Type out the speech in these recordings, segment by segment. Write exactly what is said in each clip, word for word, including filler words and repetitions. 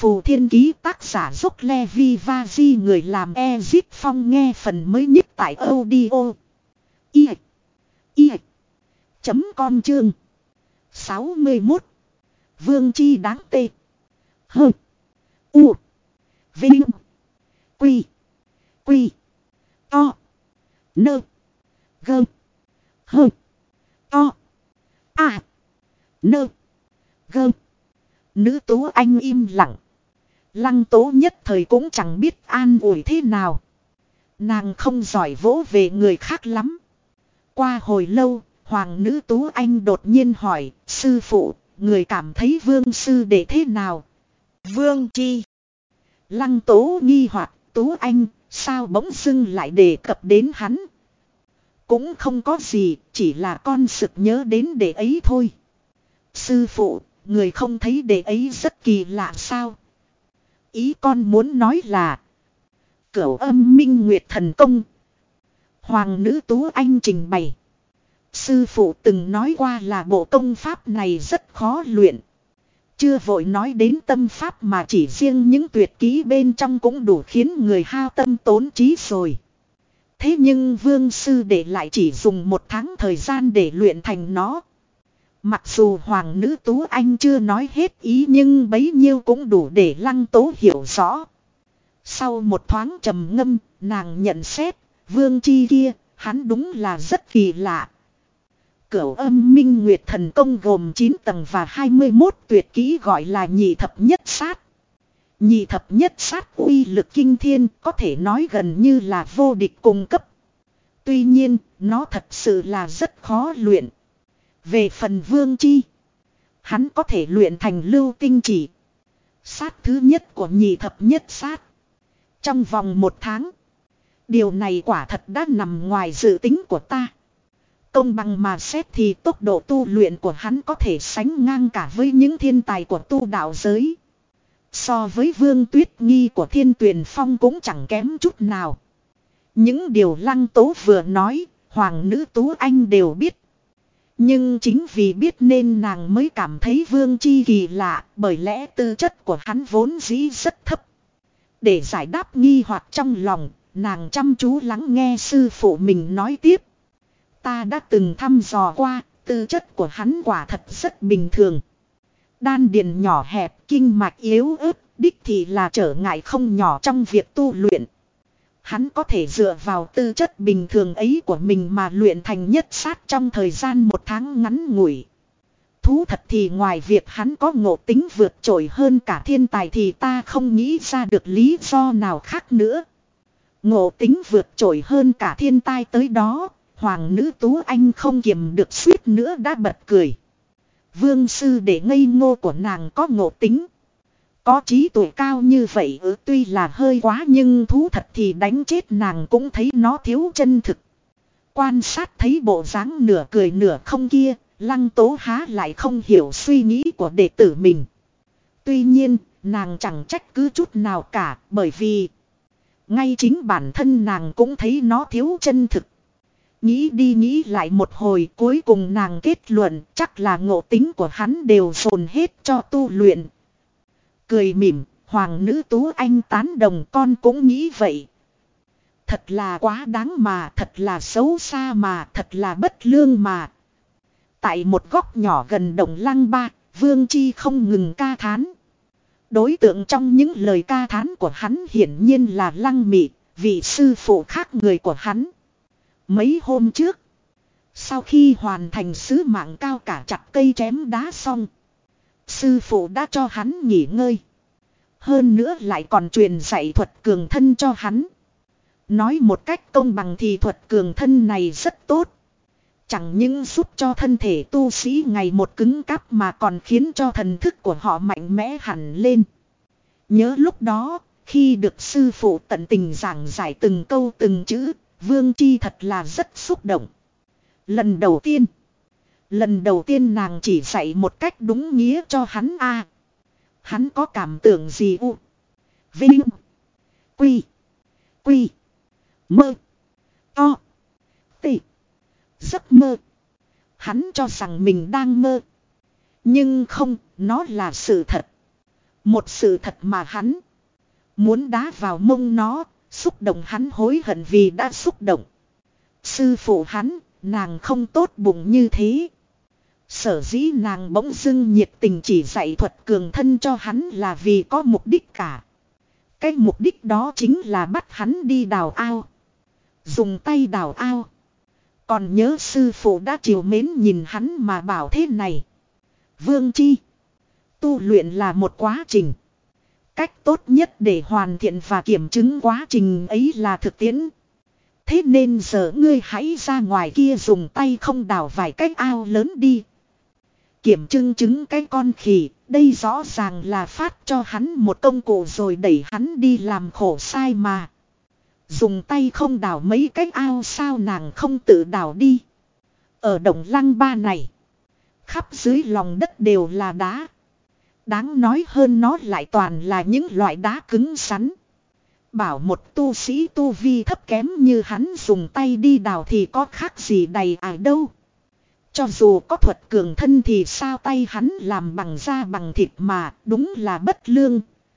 Phù Thiên Ký tác giả Dốc Levi Vaji người làm Ezip Phong nghe phần mới nhất tại audio. I. I. Chấm com chương. sáu mươi mốt. Vương chi đáng tê. Hơ. U. Vinh. Quy. Quy. To. Nơ. Gơ. Hơ. To. À. Nơ. Gơ. Nữ tố anh im lặng. Lăng tố nhất thời cũng chẳng biết an ủi thế nào. Nàng không giỏi vỗ về người khác lắm. Qua hồi lâu, hoàng nữ tú anh đột nhiên hỏi, sư phụ, người cảm thấy vương sư đệ thế nào? Vương chi? Lăng tố nghi hoặc, tú anh, sao bỗng dưng lại đề cập đến hắn? Cũng không có gì, chỉ là con sực nhớ đến đệ ấy thôi. Sư phụ, người không thấy đệ ấy rất kỳ lạ sao? Ý con muốn nói là Cửu Âm Minh Nguyệt thần công. Hoàng nữ tú anh trình bày. Sư phụ từng nói qua là bộ công pháp này rất khó luyện. Chưa vội nói đến tâm pháp mà chỉ riêng những tuyệt kỹ bên trong cũng đủ khiến người hao tâm tốn trí rồi. Thế nhưng vương sư đệ lại chỉ dùng một tháng thời gian để luyện thành nó. Mặc dù hoàng nữ tú anh chưa nói hết ý nhưng bấy nhiêu cũng đủ để lăng tố hiểu rõ. Sau một thoáng trầm ngâm, nàng nhận xét, vương chi kia, hắn đúng là rất kỳ lạ. Cửu Âm Minh Nguyệt thần công gồm chín tầng và hai mươi mốt tuyệt kỹ gọi là nhị thập nhất sát. Nhị thập nhất sát uy lực kinh thiên, có thể nói gần như là vô địch cùng cấp. Tuy nhiên, nó thật sự là rất khó luyện. Về phần vương chi, hắn có thể luyện thành lưu tinh chỉ. Sát thứ nhất của nhị thập nhất sát. Trong vòng một tháng. Điều này quả thật đã nằm ngoài dự tính của ta. Công bằng mà xét thì tốc độ tu luyện của hắn có thể sánh ngang cả với những thiên tài của tu đạo giới. So với Vương Tuyết Nghi của Thiên Tuyền Phong cũng chẳng kém chút nào. Những điều Lăng Tố vừa nói, hoàng nữ tú anh đều biết. Nhưng chính vì biết nên nàng mới cảm thấy Vương Chi kỳ lạ, bởi lẽ tư chất của hắn vốn dĩ rất thấp. Để giải đáp nghi hoặc trong lòng, nàng chăm chú lắng nghe sư phụ mình nói tiếp. Ta đã từng thăm dò qua, tư chất của hắn quả thật rất bình thường. Đan điền nhỏ hẹp, kinh mạch yếu ớt, đích thị là trở ngại không nhỏ trong việc tu luyện. Hắn có thể dựa vào tư chất bình thường ấy của mình mà luyện thành nhất sát trong thời gian một tháng ngắn ngủi. Thú thật thì ngoài việc hắn có ngộ tính vượt trội hơn cả thiên tài thì ta không nghĩ ra được lý do nào khác nữa. Ngộ tính vượt trội hơn cả thiên tai tới đó, hoàng nữ tú anh không kiềm được suýt nữa đã bật cười. Vương sư để ngây ngô của nàng có ngộ tính. Có trí tuệ cao như vậy ừ, tuy là hơi quá nhưng thú thật thì đánh chết nàng cũng thấy nó thiếu chân thực. Quan sát thấy bộ dáng nửa cười nửa không kia, Lăng Tố há lại không hiểu suy nghĩ của đệ tử mình. Tuy nhiên, nàng chẳng trách cứ chút nào cả, bởi vì ngay chính bản thân nàng cũng thấy nó thiếu chân thực. Nghĩ đi nghĩ lại một hồi, cuối cùng nàng kết luận chắc là ngộ tính của hắn đều dồn hết cho tu luyện. Cười mỉm, hoàng nữ tú anh tán đồng, con cũng nghĩ vậy. Thật là quá đáng mà, thật là xấu xa mà, thật là bất lương mà. Tại một góc nhỏ gần Đồng Lăng Ba, Vương Chi không ngừng ca thán. Đối tượng trong những lời ca thán của hắn hiển nhiên là Lăng Mị, vị sư phụ khác người của hắn. Mấy hôm trước, sau khi hoàn thành sứ mạng cao cả chặt cây chém đá xong, sư phụ đã cho hắn nghỉ ngơi. Hơn nữa lại còn truyền dạy thuật cường thân cho hắn. Nói một cách công bằng thì thuật cường thân này rất tốt. Chẳng những giúp cho thân thể tu sĩ ngày một cứng cáp mà còn khiến cho thần thức của họ mạnh mẽ hẳn lên. Nhớ lúc đó, khi được sư phụ tận tình giảng giải từng câu từng chữ, Vương Chi thật là rất xúc động. Lần đầu tiên, lần đầu tiên nàng chỉ dạy một cách đúng nghĩa cho hắn a. À, hắn có cảm tưởng gì u? Vinh. Quy. Quy. Mơ. To. Tị. Giấc mơ. Hắn cho rằng mình đang mơ. Nhưng không, nó là sự thật. Một sự thật mà hắn muốn đá vào mông nó, xúc động hắn hối hận vì đã xúc động. Sư phụ hắn, nàng không tốt bụng như thế. Sở dĩ nàng bỗng dưng nhiệt tình chỉ dạy thuật cường thân cho hắn là vì có mục đích cả. Cái mục đích đó chính là bắt hắn đi đào ao. Dùng tay đào ao. Còn nhớ sư phụ đã chiều mến nhìn hắn mà bảo thế này. Vương Chi. Tu luyện là một quá trình. Cách tốt nhất để hoàn thiện và kiểm chứng quá trình ấy là thực tiễn. Thế nên giờ ngươi hãy ra ngoài kia dùng tay không đào vài cái ao lớn đi. Kiểm chứng chứng cái con khỉ, đây rõ ràng là phát cho hắn một công cụ rồi đẩy hắn đi làm khổ sai mà. Dùng tay không đào mấy cái ao sao nàng không tự đào đi. Ở Đồng Lăng Ba này, khắp dưới lòng đất đều là đá. Đáng nói hơn nó lại toàn là những loại đá cứng rắn. Bảo một tu sĩ tu vi thấp kém như hắn dùng tay đi đào thì có khác gì đầy ải đâu. Cho dù có thuật cường thân thì sao tay hắn làm bằng da bằng thịt mà, đúng là bất lương.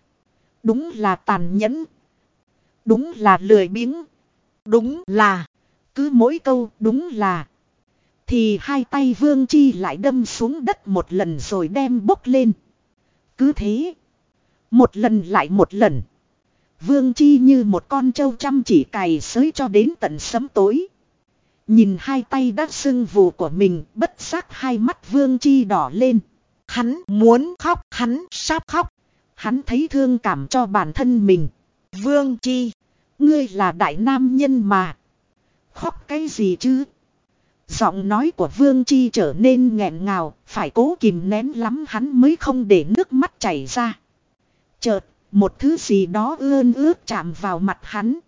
Đúng là tàn nhẫn. Đúng là lười biếng. Đúng là, cứ mỗi câu đúng là. Thì hai tay Vương Chi lại đâm xuống đất một lần rồi đem bốc lên. Cứ thế, một lần lại một lần. Vương Chi như một con trâu chăm chỉ cày xới cho đến tận sớm tối. Nhìn hai tay đã sưng vù của mình, bất giác hai mắt Vương Chi đỏ lên. Hắn muốn khóc, hắn sắp khóc. Hắn thấy thương cảm cho bản thân mình. Vương Chi, ngươi là đại nam nhân mà. Khóc cái gì chứ? Giọng nói của Vương Chi trở nên nghẹn ngào, phải cố kìm nén lắm hắn mới không để nước mắt chảy ra. Chợt, một thứ gì đó ươn ướt chạm vào mặt hắn.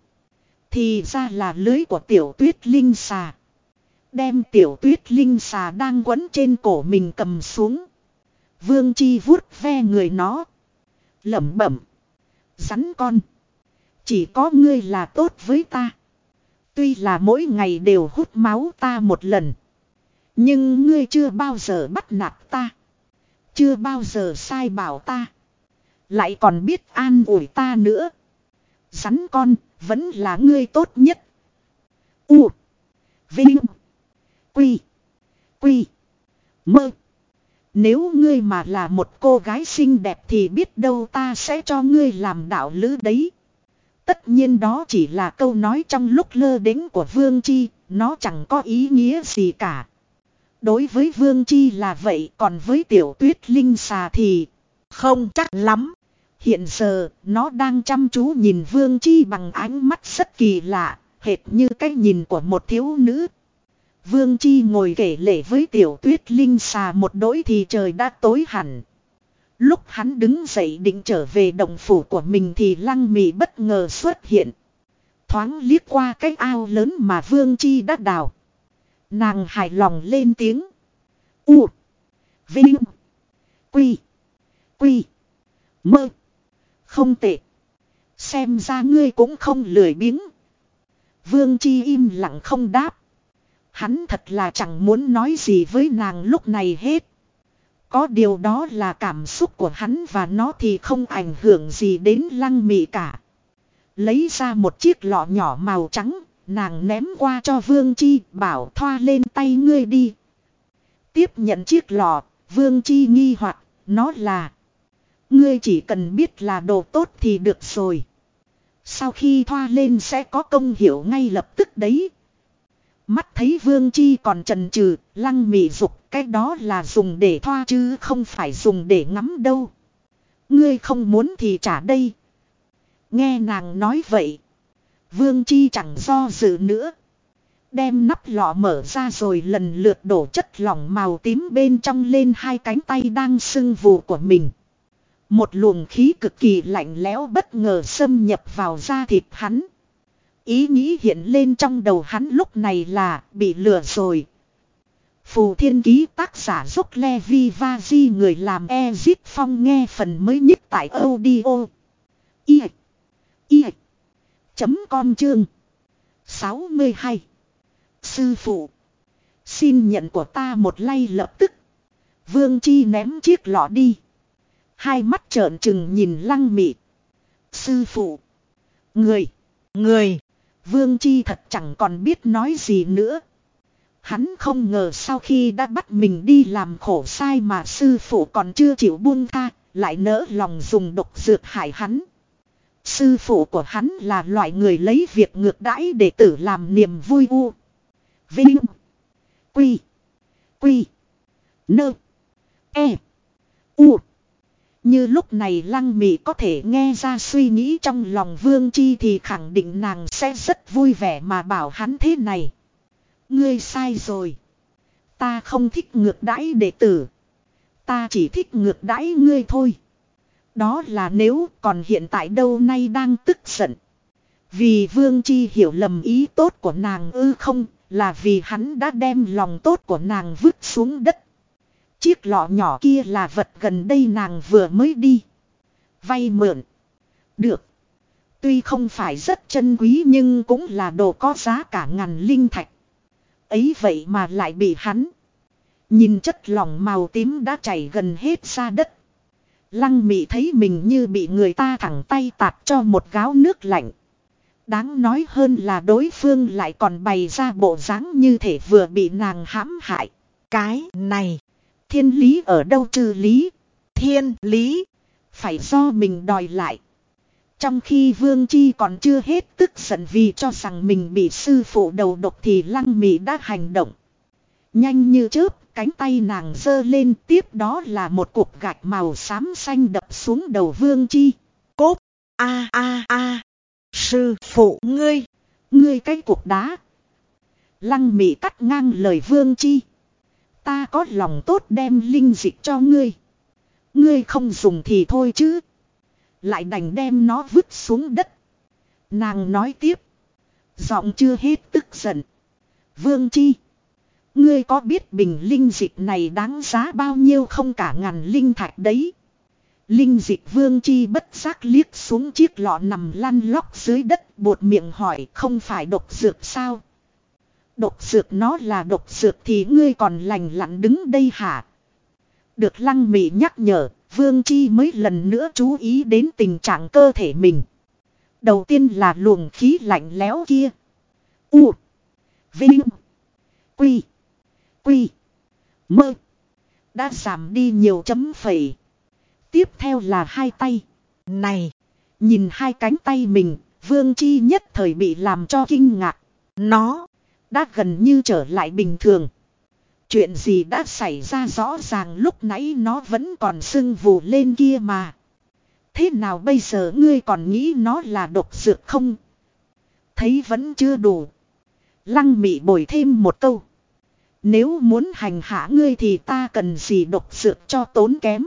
Thì ra là lưới của tiểu tuyết linh xà. Đem tiểu tuyết linh xà đang quấn trên cổ mình cầm xuống. Vương Chi vuốt ve người nó. Lẩm bẩm. Rắn con. Chỉ có ngươi là tốt với ta. Tuy là mỗi ngày đều hút máu ta một lần. Nhưng ngươi chưa bao giờ bắt nạt ta. Chưa bao giờ sai bảo ta. Lại còn biết an ủi ta nữa. Rắn con, vẫn là ngươi tốt nhất. U. Vinh. Quy. Quy. Mơ. Nếu ngươi mà là một cô gái xinh đẹp thì biết đâu ta sẽ cho ngươi làm đạo lữ đấy. Tất nhiên đó chỉ là câu nói trong lúc lơ đễnh của Vương Chi, nó chẳng có ý nghĩa gì cả. Đối với Vương Chi là vậy, còn với tiểu tuyết linh xà thì không chắc lắm. Hiện giờ, nó đang chăm chú nhìn Vương Chi bằng ánh mắt rất kỳ lạ, hệt như cái nhìn của một thiếu nữ. Vương Chi ngồi kể lể với tiểu tuyết linh xà một đỗi thì trời đã tối hẳn. Lúc hắn đứng dậy định trở về động phủ của mình thì Lăng Mị bất ngờ xuất hiện. Thoáng liếc qua cái ao lớn mà Vương Chi đã đào. Nàng hài lòng lên tiếng. U. Vinh. Quy. Quy. Mơ. Không tệ. Xem ra ngươi cũng không lười biếng. Vương Chi im lặng không đáp. Hắn thật là chẳng muốn nói gì với nàng lúc này hết. Có điều đó là cảm xúc của hắn và nó thì không ảnh hưởng gì đến Lăng Mị cả. Lấy ra một chiếc lọ nhỏ màu trắng, nàng ném qua cho Vương Chi, bảo thoa lên tay ngươi đi. Tiếp nhận chiếc lọ, Vương Chi nghi hoặc, nó là... Ngươi chỉ cần biết là đồ tốt thì được rồi. Sau khi thoa lên sẽ có công hiệu ngay lập tức đấy. Mắt thấy Vương Chi còn chần chừ, Lăng Mị dục, cái đó là dùng để thoa chứ không phải dùng để ngắm đâu. Ngươi không muốn thì trả đây. Nghe nàng nói vậy, Vương Chi chẳng do dự nữa. Đem nắp lọ mở ra rồi lần lượt đổ chất lỏng màu tím bên trong lên hai cánh tay đang sưng vù của mình. Một luồng khí cực kỳ lạnh lẽo bất ngờ xâm nhập vào da thịt hắn. Ý nghĩ hiện lên trong đầu hắn lúc này là bị lừa rồi. Phù Thiên Ký tác giả Dốc Levi Vaji người làm Ezip Phong nghe phần mới nhất tại audio. I. I. Chấm com chương. sáu mươi hai. Sư phụ. Xin nhận của ta một lay lập tức. Vương Chi ném chiếc lọ đi. Hai mắt trợn trừng nhìn Lăng Mị. Sư phụ. Người. Người. Vương Chi thật chẳng còn biết nói gì nữa. Hắn không ngờ sau khi đã bắt mình đi làm khổ sai mà sư phụ còn chưa chịu buông tha, lại nỡ lòng dùng độc dược hại hắn. Sư phụ của hắn là loại người lấy việc ngược đãi đệ tử làm niềm vui u. Vinh. Quy. Quy. Nơ. E. U. Như lúc này Lăng Mị có thể nghe ra suy nghĩ trong lòng Vương Chi thì khẳng định nàng sẽ rất vui vẻ mà bảo hắn thế này. Ngươi sai rồi. Ta không thích ngược đãi đệ tử. Ta chỉ thích ngược đãi ngươi thôi. Đó là nếu, còn hiện tại đâu nay đang tức giận. Vì Vương Chi hiểu lầm ý tốt của nàng ư không, là vì hắn đã đem lòng tốt của nàng vứt xuống đất. Chiếc lọ nhỏ kia là vật gần đây nàng vừa mới đi vay mượn. Được. Tuy không phải rất chân quý nhưng cũng là đồ có giá cả ngàn linh thạch. Ấy vậy mà lại bị hắn. Nhìn chất lỏng màu tím đã chảy gần hết ra đất. Lăng Mị thấy mình như bị người ta thẳng tay tạt cho một gáo nước lạnh. Đáng nói hơn là đối phương lại còn bày ra bộ dáng như thể vừa bị nàng hãm hại. Cái này. Thiên lý ở đâu trừ lý? Thiên lý. Phải do mình đòi lại. Trong khi Vương Chi còn chưa hết tức giận vì cho rằng mình bị sư phụ đầu độc thì Lăng Mị đã hành động. Nhanh như chớp, cánh tay nàng giơ lên, tiếp đó là một cục gạch màu xám xanh đập xuống đầu Vương Chi. Cốp! A a a! Sư phụ ngươi! Ngươi cái cục đá! Lăng Mị cắt ngang lời Vương Chi. Ta có lòng tốt đem linh dịch cho ngươi. Ngươi không dùng thì thôi chứ. Lại đành đem nó vứt xuống đất. Nàng nói tiếp. Giọng chưa hết tức giận. Vương Chi. Ngươi có biết bình linh dịch này đáng giá bao nhiêu không? Cả ngàn linh thạch đấy. Linh dịch Vương Chi bất giác liếc xuống chiếc lọ nằm lăn lóc dưới đất, buột miệng hỏi không phải độc dược sao? Độc dược nó là độc dược thì ngươi còn lành lặn đứng đây hả? Được Lăng Mị nhắc nhở, Vương Chi mới lần nữa chú ý đến tình trạng cơ thể mình. Đầu tiên là luồng khí lạnh lẽo kia. U. Vinh. Quy. Quy. Mơ. Đã giảm đi nhiều chấm phẩy. Tiếp theo là hai tay. Này. Nhìn hai cánh tay mình, Vương Chi nhất thời bị làm cho kinh ngạc. Nó. Đã gần như trở lại bình thường. Chuyện gì đã xảy ra rõ ràng lúc nãy nó vẫn còn sưng vù lên kia mà. Thế nào bây giờ ngươi còn nghĩ nó là độc dược không? Thấy vẫn chưa đủ. Lăng Mị bồi thêm một câu. Nếu muốn hành hạ ngươi thì ta cần gì độc dược cho tốn kém.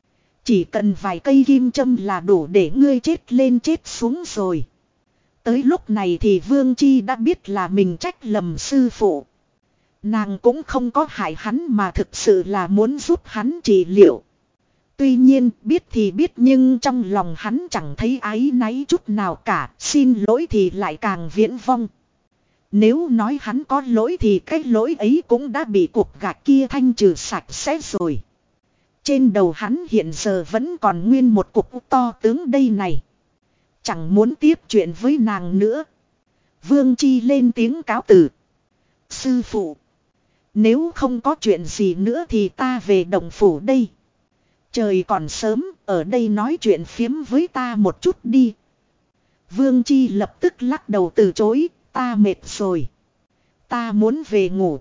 Chỉ cần vài cây kim châm là đủ để ngươi chết lên chết xuống rồi. Tới lúc này thì Vương Chi đã biết là mình trách lầm sư phụ. Nàng cũng không có hại hắn mà thực sự là muốn giúp hắn trị liệu. Tuy nhiên biết thì biết nhưng trong lòng hắn chẳng thấy áy náy chút nào cả, xin lỗi thì lại càng viễn vong. Nếu nói hắn có lỗi thì cái lỗi ấy cũng đã bị cục gạch kia thanh trừ sạch sẽ rồi. Trên đầu hắn hiện giờ vẫn còn nguyên một cục to tướng đây này. Chẳng muốn tiếp chuyện với nàng nữa. Vương Chi lên tiếng cáo từ. Sư phụ. Nếu không có chuyện gì nữa thì ta về động phủ đây. Trời còn sớm, ở đây nói chuyện phiếm với ta một chút đi. Vương Chi lập tức lắc đầu từ chối, ta mệt rồi. Ta muốn về ngủ.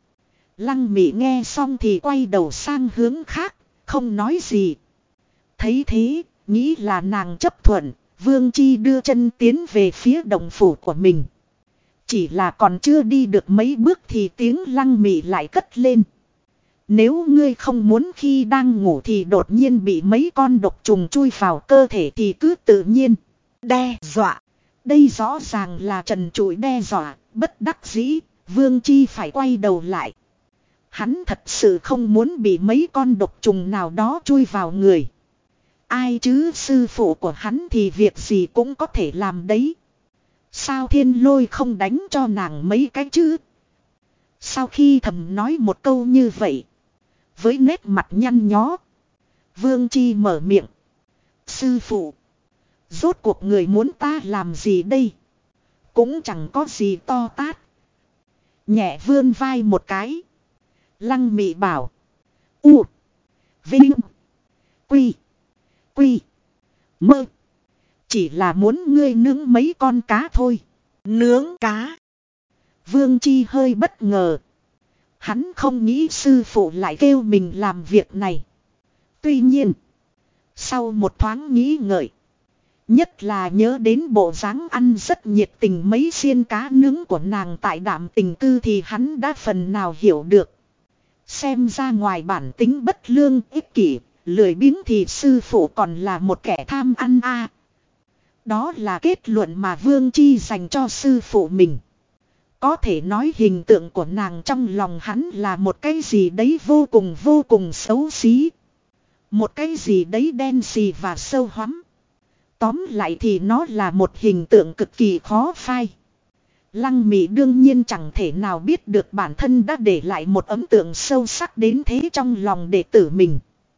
Lăng Mị nghe xong thì quay đầu sang hướng khác, không nói gì. Thấy thế, nghĩ là nàng chấp thuận, Vương Chi đưa chân tiến về phía động phủ của mình. Chỉ là còn chưa đi được mấy bước thì tiếng Lăng Mị lại cất lên. Nếu ngươi không muốn khi đang ngủ thì đột nhiên bị mấy con độc trùng chui vào cơ thể thì cứ tự nhiên đe dọa. Đây rõ ràng là trần trụi đe dọa, bất đắc dĩ, Vương Chi phải quay đầu lại. Hắn thật sự không muốn bị mấy con độc trùng nào đó chui vào người. Ai chứ sư phụ của hắn thì việc gì cũng có thể làm đấy. Sao Thiên Lôi không đánh cho nàng mấy cái chứ? Sau khi thầm nói một câu như vậy, với nét mặt nhăn nhó, Vương Chi mở miệng. Sư phụ. Rốt cuộc người muốn ta làm gì đây? Cũng chẳng có gì to tát. Nhẹ vươn vai một cái. Lăng Mị bảo. U. Vinh. Quy. Quy. Mơ. Chỉ là muốn ngươi nướng mấy con cá thôi. Nướng cá. Vương Chi hơi bất ngờ. Hắn không nghĩ sư phụ lại kêu mình làm việc này. Tuy nhiên. Sau một thoáng nghĩ ngợi. Nhất là nhớ đến bộ dáng ăn rất nhiệt tình mấy xiên cá nướng của nàng tại Đạm Tình Cư thì hắn đã phần nào hiểu được. Xem ra ngoài bản tính bất lương ích kỷ, lười biếng thì sư phụ còn là một kẻ tham ăn a. Đó là kết luận mà Vương Chi dành cho sư phụ mình. Có thể nói hình tượng của nàng trong lòng hắn là một cái gì đấy vô cùng vô cùng xấu xí. Một cái gì đấy đen xì và sâu hoắm. Tóm lại thì nó là một hình tượng cực kỳ khó phai. Lăng Mị đương nhiên chẳng thể nào biết được bản thân đã để lại một ấn tượng sâu sắc đến thế trong lòng đệ tử mình.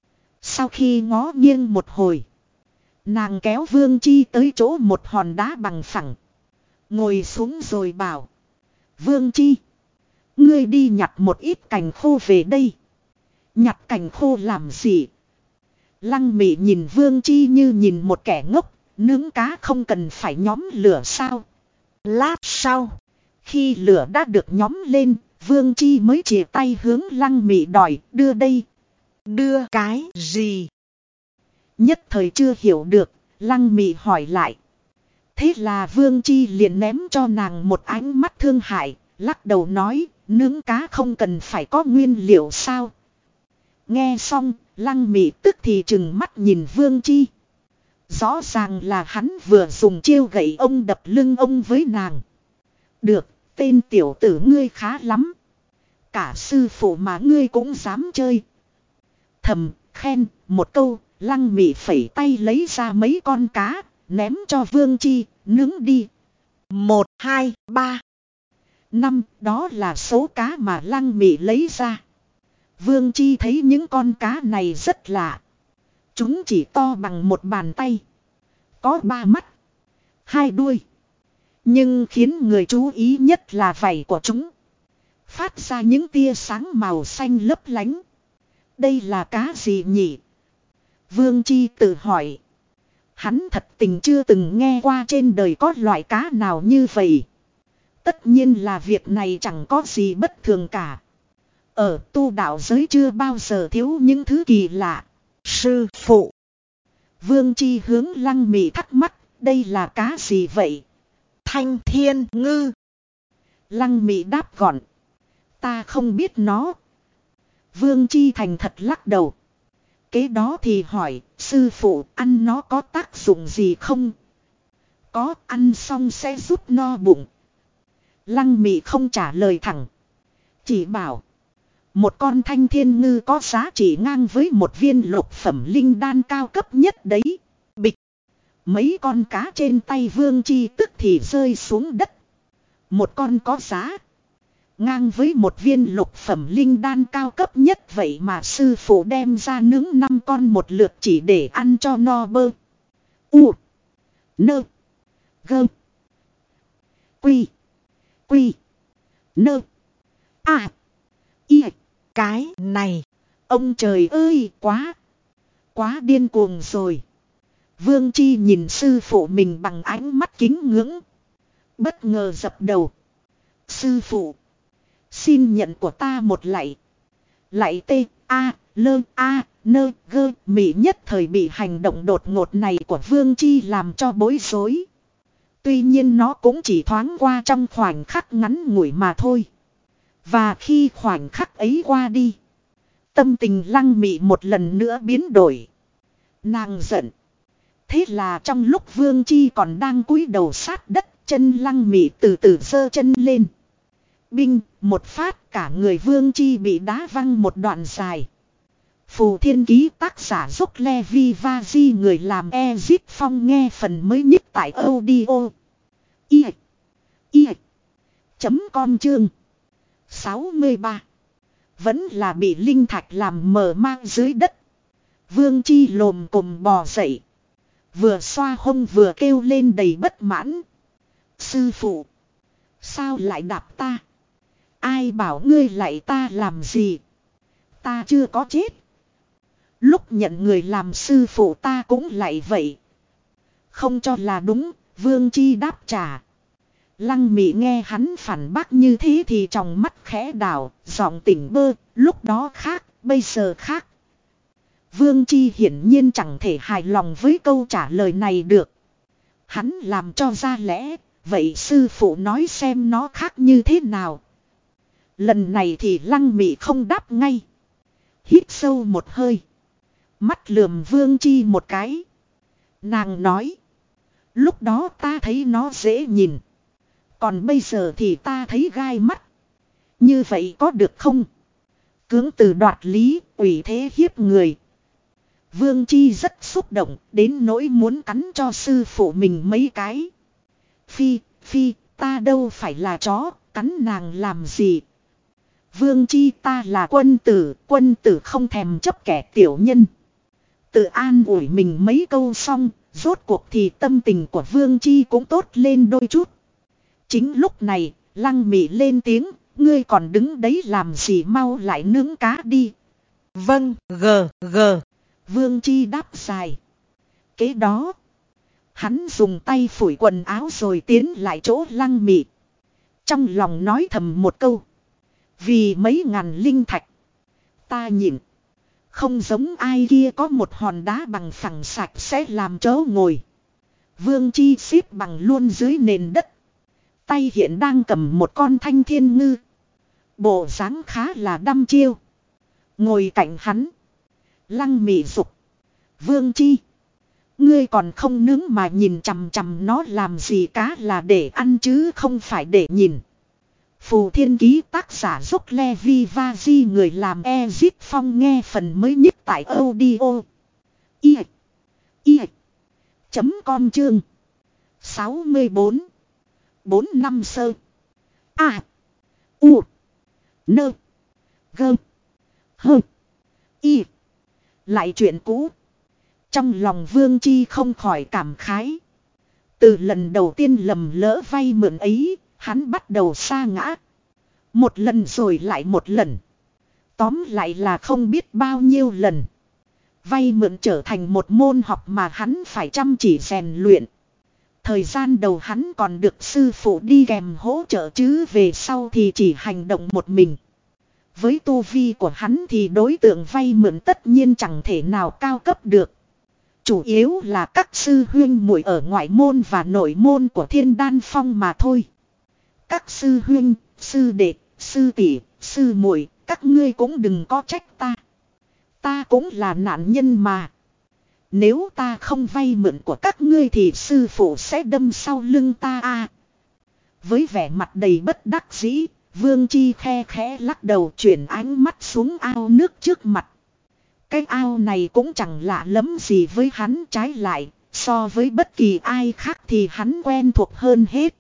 Sau khi ngó nghiêng một hồi. Nàng kéo Vương Chi tới chỗ một hòn đá bằng phẳng. Ngồi xuống rồi bảo. Vương Chi. Ngươi đi nhặt một ít cành khô về đây. Nhặt cành khô làm gì? Lăng Mị nhìn Vương Chi như nhìn một kẻ ngốc. Nướng cá không cần phải nhóm lửa sao? Lát sau. Khi lửa đã được nhóm lên. Vương Chi mới chìa tay hướng Lăng Mị đòi đưa đây. Đưa cái gì? Nhất thời chưa hiểu được. Lăng Mị hỏi lại. Thế là Vương Chi liền ném cho nàng một ánh mắt thương hại. Lắc đầu nói. Nướng cá không cần phải có nguyên liệu sao? Nghe xong. Lăng Mị tức thì trừng mắt nhìn Vương Chi. Rõ ràng là hắn vừa dùng chiêu gậy ông đập lưng ông với nàng. Được, tên tiểu tử ngươi khá lắm. Cả sư phụ mà ngươi cũng dám chơi. Thầm, khen, một câu, Lăng Mị phẩy tay lấy ra mấy con cá, ném cho Vương Chi, nướng đi. Một, hai, ba, năm, đó là số cá mà Lăng Mị lấy ra. Vương Chi thấy những con cá này rất lạ. Chúng chỉ to bằng một bàn tay. Có ba mắt. Hai đuôi. Nhưng khiến người chú ý nhất là vảy của chúng. Phát ra những tia sáng màu xanh lấp lánh. Đây là cá gì nhỉ? Vương Chi tự hỏi. Hắn thật tình chưa từng nghe qua trên đời có loại cá nào như vậy. Tất nhiên là việc này chẳng có gì bất thường cả. Ở tu đạo giới chưa bao giờ thiếu những thứ kỳ lạ. Sư phụ. Vương Chi hướng Lăng Mị thắc mắc, đây là cá gì vậy? Thanh thiên ngư. Lăng Mị đáp gọn. Ta không biết nó. Vương Chi thành thật lắc đầu. Kế đó thì hỏi, sư phụ ăn nó có tác dụng gì không? Có, ăn xong sẽ giúp no bụng. Lăng Mị không trả lời thẳng. Chỉ bảo. Một con thanh thiên ngư có giá trị ngang với một viên lục phẩm linh đan cao cấp nhất đấy. Bịch. Mấy con cá trên tay Vương Chi tức thì rơi xuống đất. Một con có giá ngang với một viên lục phẩm linh đan cao cấp nhất vậy mà sư phụ đem ra nướng năm con một lượt chỉ để ăn cho no bơ. U. Nơ. Gơ. Quy. Quy. Nơ. À. Y. Cái này. Ông trời ơi quá. Quá điên cuồng rồi. Vương Chi nhìn sư phụ mình bằng ánh mắt kính ngưỡng. Bất ngờ dập đầu. Sư phụ. Xin nhận của ta một lạy. Lạy tê a lơ a nơ gơ Mị nhất thời bị hành động đột ngột này của Vương Chi làm cho bối rối. Tuy nhiên nó cũng chỉ thoáng qua trong khoảnh khắc ngắn ngủi mà thôi. Và khi khoảnh khắc ấy qua đi. Tâm tình Lăng Mị một lần nữa biến đổi. Nàng giận. Thế là trong lúc Vương Chi còn đang cúi đầu sát đất, chân Lăng Mị từ từ giơ chân lên. Binh, một phát cả người Vương Chi bị đá văng một đoạn dài. Phù Thiên Ký tác giả Dốc Levi Vazi người làm Ezip Phong nghe phần mới nhất tại audio. I. I. Chấm com chương. sáu mươi ba. Vẫn là bị linh thạch làm mờ mang dưới đất. Vương Chi lồm cồm bò dậy. Vừa xoa hông vừa kêu lên đầy bất mãn. Sư phụ. Sao lại đạp ta? Ai bảo ngươi lại ta làm gì? Ta chưa có chết. Lúc nhận người làm sư phụ ta cũng lại vậy. Không cho là đúng, Vương Chi đáp trả. Lăng Mị nghe hắn phản bác như thế thì trong mắt khẽ đảo, giọng tỉnh bơ, lúc đó khác, bây giờ khác. Vương Chi hiển nhiên chẳng thể hài lòng với câu trả lời này được. Hắn làm cho ra lẽ, vậy sư phụ nói xem nó khác như thế nào. Lần này thì Lăng Mị không đáp ngay. Hít sâu một hơi. Mắt lườm Vương Chi một cái. Nàng nói. Lúc đó ta thấy nó dễ nhìn. Còn bây giờ thì ta thấy gai mắt. Như vậy có được không? Cưỡng từ đoạt lý, ủy thế hiếp người. Vương Chi rất xúc động, đến nỗi muốn cắn cho sư phụ mình mấy cái. Phi, phi, ta đâu phải là chó, cắn nàng làm gì? Vương Chi ta là quân tử, quân tử không thèm chấp kẻ tiểu nhân. Tự an ủi mình mấy câu xong, rốt cuộc thì tâm tình của Vương Chi cũng tốt lên đôi chút. Chính lúc này, Lăng Mị lên tiếng, ngươi còn đứng đấy làm gì, mau lại nướng cá đi. Vâng, gờ, gờ. Vương Chi đáp dài. Kế đó, hắn dùng tay phủi quần áo rồi tiến lại chỗ Lăng Mị. Trong lòng nói thầm một câu. Vì mấy ngàn linh thạch, ta nhịn. Không giống ai kia có một hòn đá bằng phẳng sạch sẽ làm chỗ ngồi. Vương Chi xếp bằng luôn dưới nền đất. Tay hiện đang cầm một con thanh thiên ngư. Bộ dáng khá là đăm chiêu. Ngồi cạnh hắn, Lăng Mị dục. Vương Chi, ngươi còn không nướng mà nhìn chằm chằm nó làm gì, cá là để ăn chứ không phải để nhìn. Phù Thiên Ký tác giả Dốc Levi Vaji, người làm Ezip Phong, nghe phần mới nhất tại audio i i chấm com chương sáu mươi bốn. Bốn năm sơ. A. U. Nơ. Gơ. Hơ. Y. Lại chuyện cũ. Trong lòng Vương Chi không khỏi cảm khái. Từ lần đầu tiên lầm lỡ vay mượn ấy, hắn bắt đầu sa ngã. Một lần rồi lại một lần. Tóm lại là không biết bao nhiêu lần. Vay mượn trở thành một môn học mà hắn phải chăm chỉ rèn luyện. Thời gian đầu hắn còn được sư phụ đi kèm hỗ trợ, chứ về sau thì chỉ hành động một mình. Với tu vi của hắn thì đối tượng vay mượn tất nhiên chẳng thể nào cao cấp được. Chủ yếu là các sư huynh muội ở ngoại môn và nội môn của Thiên Đan Phong mà thôi. Các sư huynh, sư đệ, sư tỷ, sư muội, các ngươi cũng đừng có trách ta. Ta cũng là nạn nhân mà. Nếu ta không vay mượn của các ngươi thì sư phụ sẽ đâm sau lưng ta à. Với vẻ mặt đầy bất đắc dĩ, Vương Chi khe khẽ lắc đầu, chuyển ánh mắt xuống ao nước trước mặt. Cái ao này cũng chẳng lạ lắm gì với hắn, trái lại, so với bất kỳ ai khác thì hắn quen thuộc hơn hết.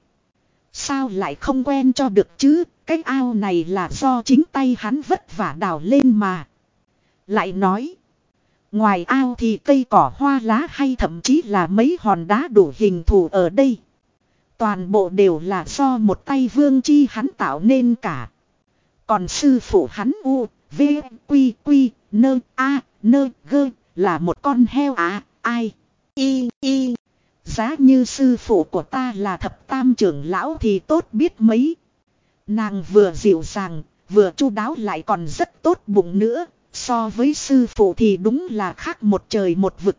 Sao lại không quen cho được chứ, cái ao này là do chính tay hắn vất vả đào lên mà. Lại nói, ngoài ao thì cây cỏ hoa lá hay thậm chí là mấy hòn đá đủ hình thù ở đây, toàn bộ đều là do một tay Vương Chi hắn tạo nên cả. Còn sư phụ hắn U, V, Quy, Quy, Nơ, A, Nơ, Gơ là một con heo à, ai, y, y. Giá như sư phụ của ta là thập tam trưởng lão thì tốt biết mấy. Nàng vừa dịu dàng, vừa chu đáo lại còn rất tốt bụng nữa. So với sư phụ thì đúng là khác một trời một vực.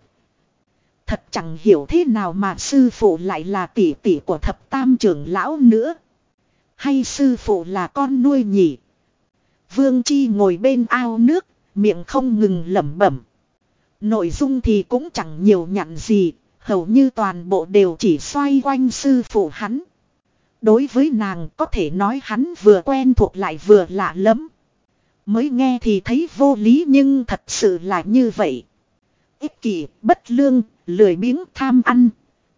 Thật chẳng hiểu thế nào mà sư phụ lại là tỷ tỷ của thập tam trưởng lão nữa. Hay sư phụ là con nuôi nhỉ? Vương Chi ngồi bên ao nước, miệng không ngừng lẩm bẩm. Nội dung thì cũng chẳng nhiều nhặn gì, hầu như toàn bộ đều chỉ xoay quanh sư phụ hắn. Đối với nàng có thể nói hắn vừa quen thuộc lại vừa lạ lắm. Mới nghe thì thấy vô lý nhưng thật sự là như vậy. Ích kỷ, bất lương, lười biếng, tham ăn.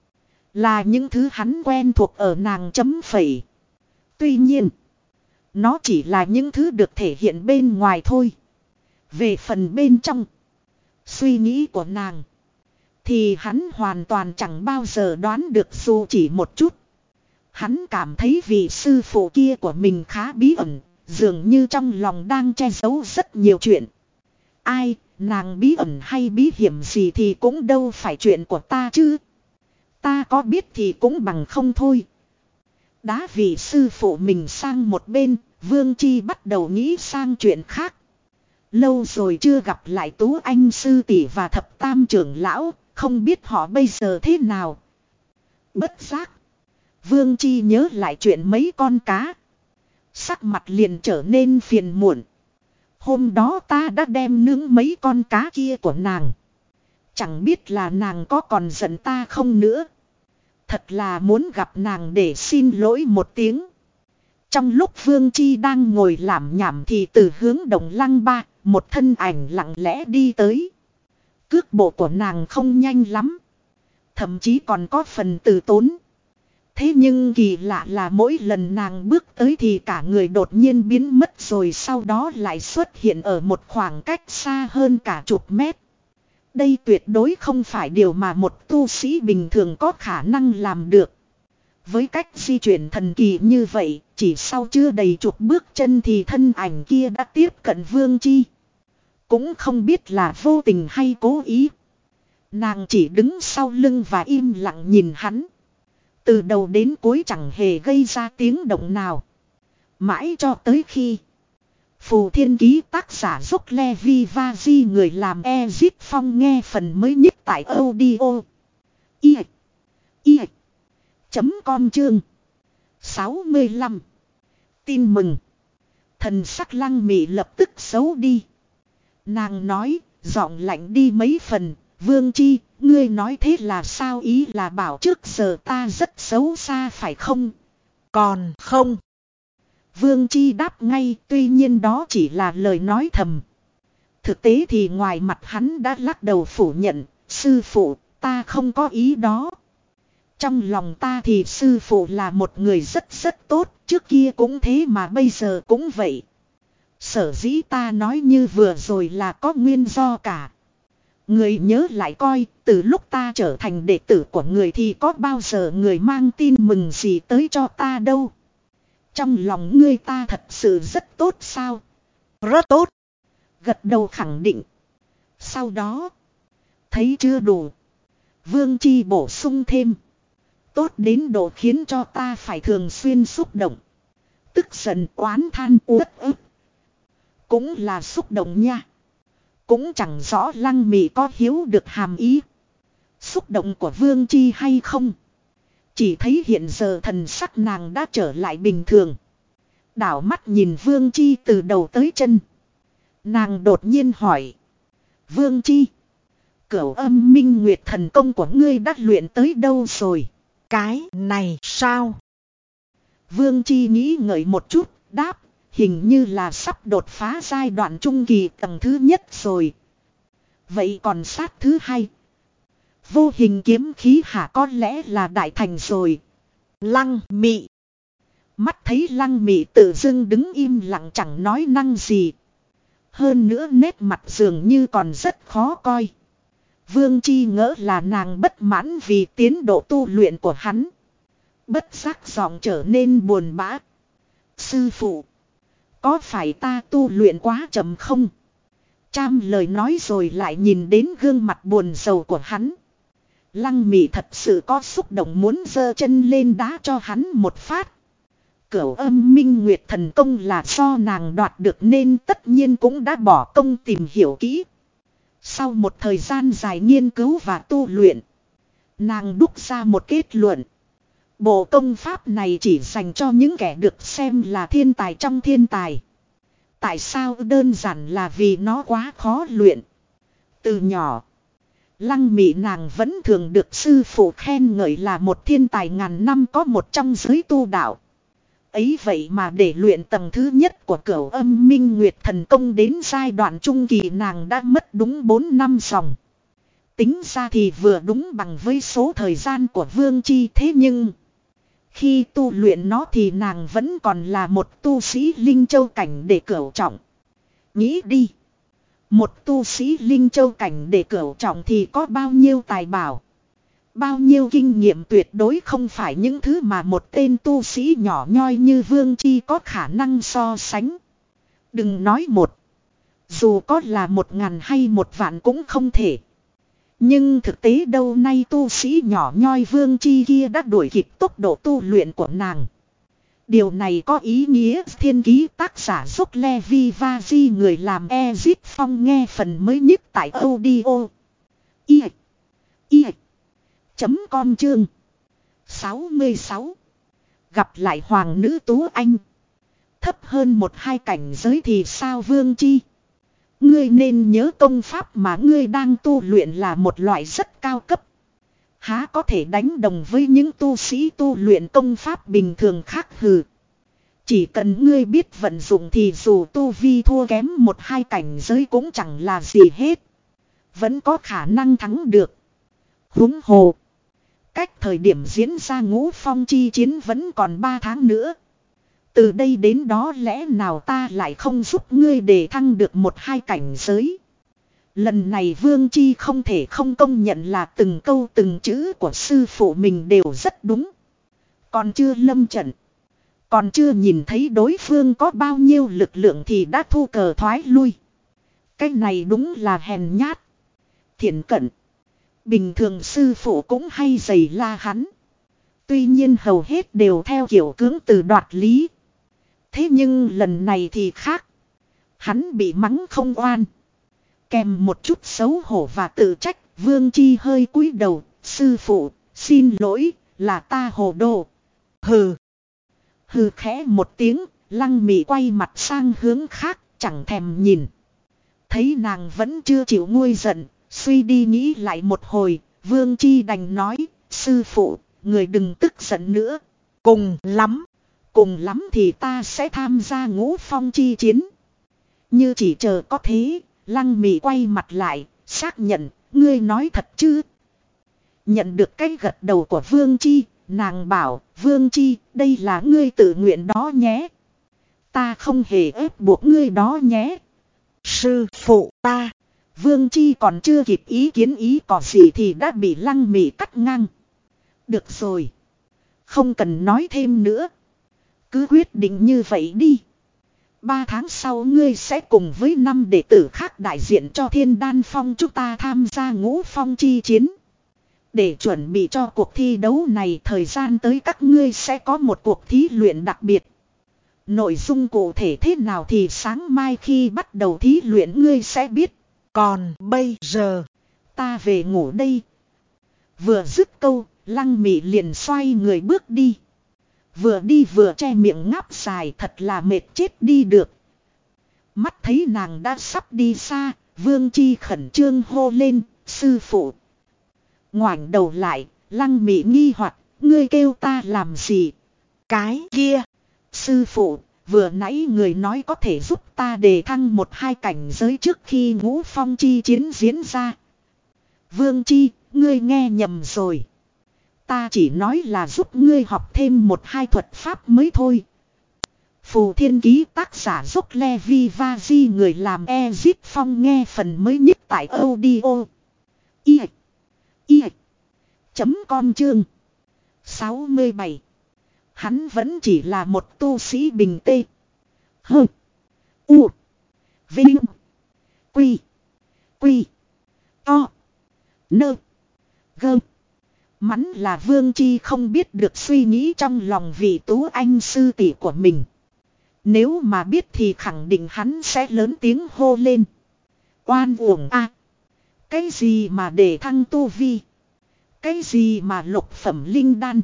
Là những thứ hắn quen thuộc ở nàng chấm phẩy. Tuy nhiên, nó chỉ là những thứ được thể hiện bên ngoài thôi. Về phần bên trong, Suy nghĩ của nàng. Thì hắn hoàn toàn chẳng bao giờ đoán được dù chỉ một chút. Hắn cảm thấy vị sư phụ kia của mình khá bí ẩn. Dường như trong lòng đang che giấu rất nhiều chuyện. Ai, nàng bí ẩn hay bí hiểm gì thì cũng đâu phải chuyện của ta chứ. Ta có biết thì cũng bằng không thôi. Đá vị sư phụ mình sang một bên, Vương Chi bắt đầu nghĩ sang chuyện khác. Lâu rồi chưa gặp lại Tú Anh sư tỷ và thập tam trưởng lão, không biết họ bây giờ thế nào. Bất giác, Vương Chi nhớ lại chuyện mấy con cá. Sắc mặt liền trở nên phiền muộn. Hôm đó ta đã đem nướng mấy con cá kia của nàng. Chẳng biết là nàng có còn giận ta không nữa. Thật là muốn gặp nàng để xin lỗi một tiếng. Trong lúc Vương Chi đang ngồi lảm nhảm thì từ hướng Đồng Lăng Ba, một thân ảnh lặng lẽ đi tới. Cước bộ của nàng không nhanh lắm. Thậm chí còn có phần từ tốn. Thế nhưng kỳ lạ là mỗi lần nàng bước tới thì cả người đột nhiên biến mất rồi sau đó lại xuất hiện ở một khoảng cách xa hơn cả chục mét. Đây tuyệt đối không phải điều mà một tu sĩ bình thường có khả năng làm được. Với cách di chuyển thần kỳ như vậy, chỉ sau chưa đầy chục bước chân thì thân ảnh kia đã tiếp cận Vương Chi. Cũng không biết là vô tình hay cố ý. Nàng chỉ đứng sau lưng và im lặng nhìn hắn. Từ đầu đến cuối chẳng hề gây ra tiếng động nào. Mãi cho tới khi Phù Thiên Ký tác giả Dốc Levi Vaji người làm Ezit Phong nghe phần mới nhất tại audio i i chấm com chương sáu mươi lăm. Tin mừng. Thần sắc Lăng Mị lập tức xấu đi. Nàng nói, giọng lạnh đi mấy phần, Vương Chi, ngươi nói thế là sao, ý là bảo trước giờ ta rất xấu xa phải không? Còn không. Vương Chi đáp ngay, tuy nhiên đó chỉ là lời nói thầm. Thực tế thì ngoài mặt hắn đã lắc đầu phủ nhận, sư phụ, ta không có ý đó. Trong lòng ta thì sư phụ là một người rất rất tốt, trước kia cũng thế mà bây giờ cũng vậy. Sở dĩ ta nói như vừa rồi là có nguyên do cả. Người nhớ lại coi, từ lúc ta trở thành đệ tử của người thì có bao giờ người mang tin mừng gì tới cho ta đâu. Trong lòng ngươi ta thật sự rất tốt sao? Rất tốt. Gật đầu khẳng định. Sau đó, thấy chưa đủ, Vương Chi bổ sung thêm. Tốt đến độ khiến cho ta phải thường xuyên xúc động. Tức giận, oán than, uất ức. Cũng là xúc động nha. Cũng chẳng rõ Lăng Mị có hiểu được hàm ý xúc động của Vương Chi hay không. Chỉ thấy hiện giờ thần sắc nàng đã trở lại bình thường. Đảo mắt nhìn Vương Chi từ đầu tới chân. Nàng đột nhiên hỏi. Vương Chi, Cửu Âm Minh Nguyệt thần công của ngươi đã luyện tới đâu rồi? Cái này sao? Vương Chi nghĩ ngợi một chút, đáp. Hình như là sắp đột phá giai đoạn trung kỳ tầng thứ nhất rồi. Vậy còn sát thứ hai? Vô hình kiếm khí hả, có lẽ là đại thành rồi. Lăng Mị. Mắt thấy Lăng Mị tự dưng đứng im lặng chẳng nói năng gì. Hơn nữa nét mặt dường như còn rất khó coi. Vương Chi ngỡ là nàng bất mãn vì tiến độ tu luyện của hắn. Bất giác giọng trở nên buồn bã. Sư phụ, có phải ta tu luyện quá chậm không? Trăm lời nói rồi lại nhìn đến gương mặt buồn rầu của hắn. Lăng Mị thật sự có xúc động muốn giơ chân lên đá cho hắn một phát. Cửu Âm Minh Nguyệt thần công là do nàng đoạt được nên tất nhiên cũng đã bỏ công tìm hiểu kỹ. Sau một thời gian dài nghiên cứu và tu luyện, nàng đúc ra một kết luận. Bộ công pháp này chỉ dành cho những kẻ được xem là thiên tài trong thiên tài. Tại sao? Đơn giản là vì nó quá khó luyện. Từ nhỏ, Lăng Mị nàng vẫn thường được sư phụ khen ngợi là một thiên tài ngàn năm có một trong giới tu đạo. Ấy vậy mà để luyện tầng thứ nhất của Cửu Âm Minh Nguyệt thần công đến giai đoạn trung kỳ nàng đã mất đúng bốn năm dòng. Tính ra thì vừa đúng bằng với số thời gian của Vương Chi, thế nhưng khi tu luyện nó thì nàng vẫn còn là một tu sĩ linh châu cảnh để cửu trọng. Nghĩ đi. Một tu sĩ linh châu cảnh để cửu trọng thì có bao nhiêu tài bảo. Bao nhiêu kinh nghiệm tuyệt đối không phải những thứ mà một tên tu sĩ nhỏ nhoi như Vương Chi có khả năng so sánh. Đừng nói một. Dù có là một ngàn hay một vạn cũng không thể. Nhưng thực tế đâu nay tu sĩ nhỏ nhoi Vương Chi kia đã đuổi kịp tốc độ tu luyện của nàng. Điều này có ý nghĩa thiên ký tác giả giúp Levi Vaji người làm Ezip Phong nghe phần mới nhất tại audio. Y. Y. Chấm com chương. sáu mươi sáu. Gặp lại Hoàng nữ Tú Anh. Thấp hơn một hai cảnh giới thì sao Vương Chi? Ngươi nên nhớ công pháp mà ngươi đang tu luyện là một loại rất cao cấp. Há có thể đánh đồng với những tu sĩ tu luyện công pháp bình thường khác hừ. Chỉ cần ngươi biết vận dụng thì dù tu vi thua kém một hai cảnh giới cũng chẳng là gì hết. Vẫn có khả năng thắng được. Huống hồ. Cách thời điểm diễn ra ngũ phong chi chiến vẫn còn ba tháng nữa. Từ đây đến đó lẽ nào ta lại không giúp ngươi để thăng được một hai cảnh giới. Lần này Vương Chi không thể không công nhận là từng câu từng chữ của sư phụ mình đều rất đúng. Còn chưa lâm trận. Còn chưa nhìn thấy đối phương có bao nhiêu lực lượng thì đã thu cờ thoái lui. Cái này đúng là hèn nhát. Thiển cận. Bình thường sư phụ cũng hay giày la hắn. Tuy nhiên hầu hết đều theo kiểu cưỡng từ đoạt lý. Thế nhưng lần này thì khác. Hắn bị mắng không oan. Kèm một chút xấu hổ và tự trách. Vương Chi hơi cúi đầu. Sư phụ, xin lỗi, là ta hồ đồ. Hừ. Hừ khẽ một tiếng. Lăng Mị quay mặt sang hướng khác. Chẳng thèm nhìn. Thấy nàng vẫn chưa chịu nguôi giận. Suy đi nghĩ lại một hồi. Vương Chi đành nói. Sư phụ, người đừng tức giận nữa. Cùng lắm. Cùng lắm thì ta sẽ tham gia ngũ phong chi chiến. Như chỉ chờ có thế. Lăng Mị quay mặt lại. Xác nhận. Ngươi nói thật chứ? Nhận được cái gật đầu của Vương Chi. Nàng bảo. Vương Chi, đây là ngươi tự nguyện đó nhé. Ta không hề ép buộc ngươi đó nhé. Sư phụ ta. Vương Chi còn chưa kịp ý kiến ý có gì thì đã bị Lăng Mị cắt ngang. Được rồi. Không cần nói thêm nữa. Cứ quyết định như vậy đi. Ba tháng sau ngươi sẽ cùng với năm đệ tử khác đại diện cho Thiên Đan Phong chúng ta tham gia ngũ phong chi chiến. Để chuẩn bị cho cuộc thi đấu này thời gian tới các ngươi sẽ có một cuộc thí luyện đặc biệt. Nội dung cụ thể thế nào thì sáng mai khi bắt đầu thí luyện ngươi sẽ biết. Còn bây giờ ta về ngủ đây. Vừa dứt câu, Lăng Mị liền xoay người bước đi. Vừa đi vừa che miệng ngáp dài thật là mệt chết đi được. Mắt thấy nàng đã sắp đi xa, Vương Chi khẩn trương hô lên, sư phụ. Ngoảnh đầu lại, Lăng Mị nghi hoặc, ngươi kêu ta làm gì? Cái kia, sư phụ, vừa nãy người nói có thể giúp ta đề thăng một hai cảnh giới trước khi ngũ phong chi chiến diễn ra. Vương Chi, ngươi nghe nhầm rồi. Ta chỉ nói là giúp ngươi học thêm một hai thuật pháp mới thôi. Phù Thiên Ký tác giả giúp Levi Vaji người làm Ezip Phong nghe phần mới nhất tại audio. Y. Y. Chấm com chương. sáu mươi bảy. Hắn vẫn chỉ là một tu sĩ bình tê. Hơ. U. Vinh. Quy. Quy. To. Nơ. Gơ. Mắn là Vương Chi không biết được suy nghĩ trong lòng vị Tú Anh sư tỷ của mình. Nếu mà biết thì khẳng định hắn sẽ lớn tiếng hô lên. Oan uổng a. Cái gì mà để thăng tu vi? Cái gì mà lục phẩm linh đan?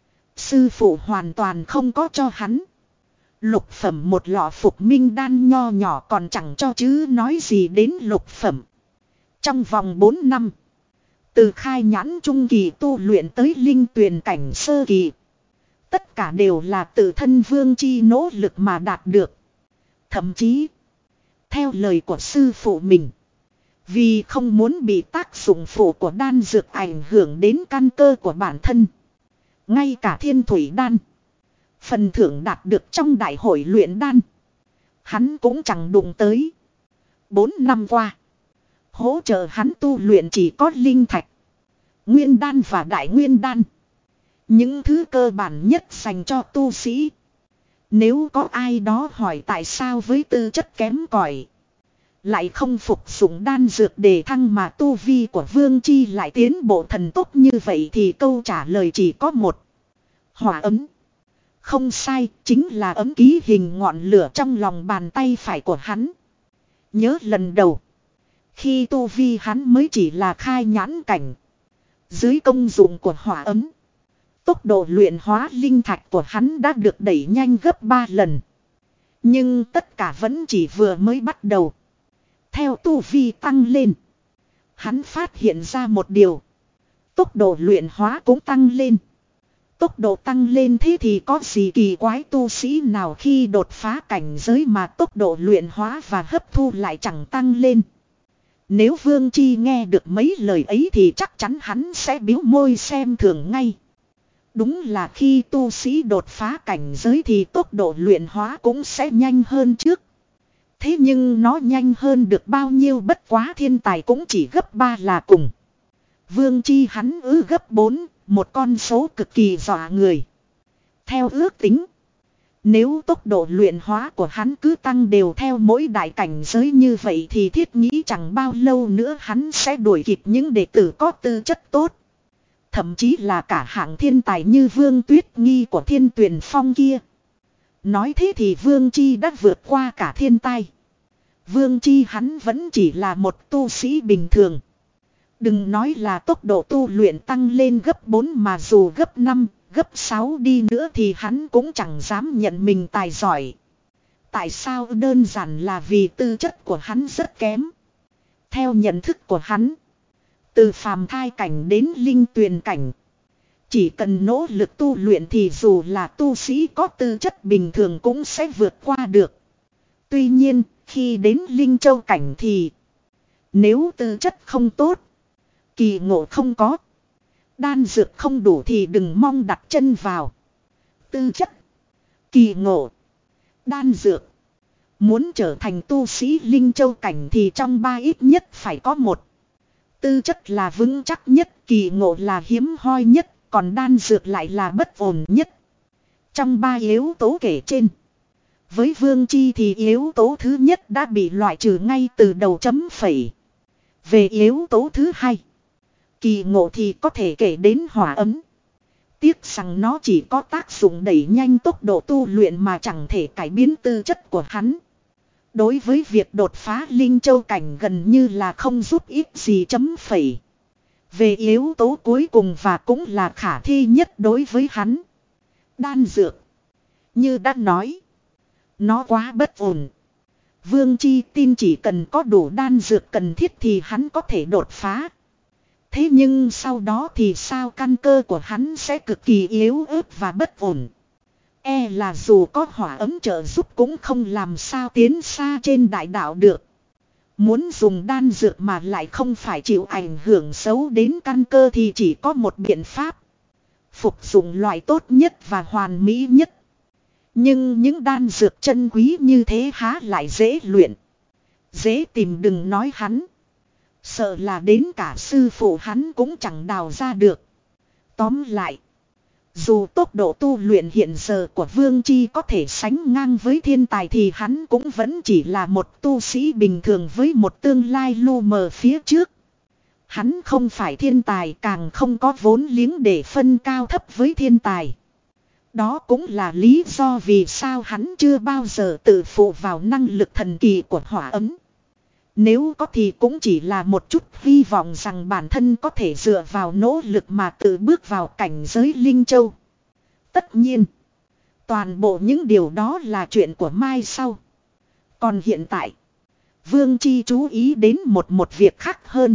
Sư phụ hoàn toàn không có cho hắn. Lục phẩm một lọ phục minh đan nho nhỏ còn chẳng cho chứ nói gì đến lục phẩm. Trong vòng bốn năm. Từ khai nhãn trung kỳ tu luyện tới linh tuyền cảnh sơ kỳ. Tất cả đều là tự thân Vương Chi nỗ lực mà đạt được. Thậm chí, theo lời của sư phụ mình, vì không muốn bị tác dụng phụ của đan dược ảnh hưởng đến căn cơ của bản thân. Ngay cả thiên thủy đan, phần thưởng đạt được trong đại hội luyện đan, hắn cũng chẳng đụng tới. Bốn năm qua, Hỗ trợ hắn tu luyện chỉ có linh thạch, nguyên đan và đại nguyên đan. Những thứ cơ bản nhất dành cho tu sĩ. Nếu có ai đó hỏi tại sao với tư chất kém cỏi lại không phục dụng đan dược để thăng mà tu vi của Vương Chi lại tiến bộ thần tốc như vậy thì câu trả lời chỉ có một. Hỏa ấm. Không sai, chính là ấm ký hình ngọn lửa trong lòng bàn tay phải của hắn. Nhớ lần đầu, khi tu vi hắn mới chỉ là khai nhãn cảnh. Dưới công dụng của hỏa ấm, tốc độ luyện hóa linh thạch của hắn đã được đẩy nhanh gấp ba lần. Nhưng tất cả vẫn chỉ vừa mới bắt đầu. Theo tu vi tăng lên, hắn phát hiện ra một điều. Tốc độ luyện hóa cũng tăng lên. Tốc độ tăng lên thế thì có gì kỳ quái, tu sĩ nào khi đột phá cảnh giới mà tốc độ luyện hóa và hấp thu lại chẳng tăng lên. Nếu Vương Chi nghe được mấy lời ấy thì chắc chắn hắn sẽ biếu môi xem thường ngay. Đúng là khi tu sĩ đột phá cảnh giới thì tốc độ luyện hóa cũng sẽ nhanh hơn trước. Thế nhưng nó nhanh hơn được bao nhiêu, bất quá thiên tài cũng chỉ gấp ba là cùng. Vương Chi hắn ư gấp bốn, một con số cực kỳ dọa người. Theo ước tính, nếu tốc độ luyện hóa của hắn cứ tăng đều theo mỗi đại cảnh giới như vậy thì thiết nghĩ chẳng bao lâu nữa hắn sẽ đuổi kịp những đệ tử có tư chất tốt. Thậm chí là cả hạng thiên tài như Vương Tuyết Nghi của Thiên Tuyền Phong kia. Nói thế thì Vương Chi đã vượt qua cả thiên tai. Vương Chi hắn vẫn chỉ là một tu sĩ bình thường. Đừng nói là tốc độ tu luyện tăng lên gấp bốn mà dù gấp năm, gấp sáu đi nữa thì hắn cũng chẳng dám nhận mình tài giỏi. Tại sao? Đơn giản là vì tư chất của hắn rất kém. Theo nhận thức của hắn, từ phàm thai cảnh đến linh tuyền cảnh, chỉ cần nỗ lực tu luyện thì dù là tu sĩ có tư chất bình thường cũng sẽ vượt qua được. Tuy nhiên, khi đến linh châu cảnh thì nếu tư chất không tốt, kỳ ngộ không có, đan dược không đủ thì đừng mong đặt chân vào. Tư chất, kỳ ngộ, đan dược. Muốn trở thành tu sĩ linh châu cảnh thì trong ba ít nhất phải có một. Tư chất là vững chắc nhất, kỳ ngộ là hiếm hoi nhất, còn đan dược lại là bất ổn nhất. Trong ba yếu tố kể trên, với Vương Chi thì yếu tố thứ nhất đã bị loại trừ ngay từ đầu chấm phẩy. Về yếu tố thứ hai, kỳ ngộ thì có thể kể đến hỏa ấm. Tiếc rằng nó chỉ có tác dụng đẩy nhanh tốc độ tu luyện mà chẳng thể cải biến tư chất của hắn. Đối với việc đột phá linh châu cảnh gần như là không giúp ích gì chấm phẩy. Về yếu tố cuối cùng và cũng là khả thi nhất đối với hắn, đan dược. Như đã nói, nó quá bất ổn. Vương Chi tin chỉ cần có đủ đan dược cần thiết thì hắn có thể đột phá. Thế nhưng sau đó thì sao? Căn cơ của hắn sẽ cực kỳ yếu ớt và bất ổn. E là dù có hỏa ấm trợ giúp cũng không làm sao tiến xa trên đại đạo được. Muốn dùng đan dược mà lại không phải chịu ảnh hưởng xấu đến căn cơ thì chỉ có một biện pháp. Phục dụng loại tốt nhất và hoàn mỹ nhất. Nhưng những đan dược chân quý như thế há lại dễ luyện, dễ tìm, đừng nói hắn. Sợ là đến cả sư phụ hắn cũng chẳng đào ra được. Tóm lại, dù tốc độ tu luyện hiện giờ của Vương Chi có thể sánh ngang với thiên tài thì hắn cũng vẫn chỉ là một tu sĩ bình thường với một tương lai lu mờ phía trước. Hắn không phải thiên tài, càng không có vốn liếng để phân cao thấp với thiên tài. Đó cũng là lý do vì sao hắn chưa bao giờ tự phụ vào năng lực thần kỳ của hỏa ấm. Nếu có thì cũng chỉ là một chút hy vọng rằng bản thân có thể dựa vào nỗ lực mà tự bước vào cảnh giới linh châu. Tất nhiên, toàn bộ những điều đó là chuyện của mai sau. Còn hiện tại, Vương Chi chú ý đến một một việc khác hơn.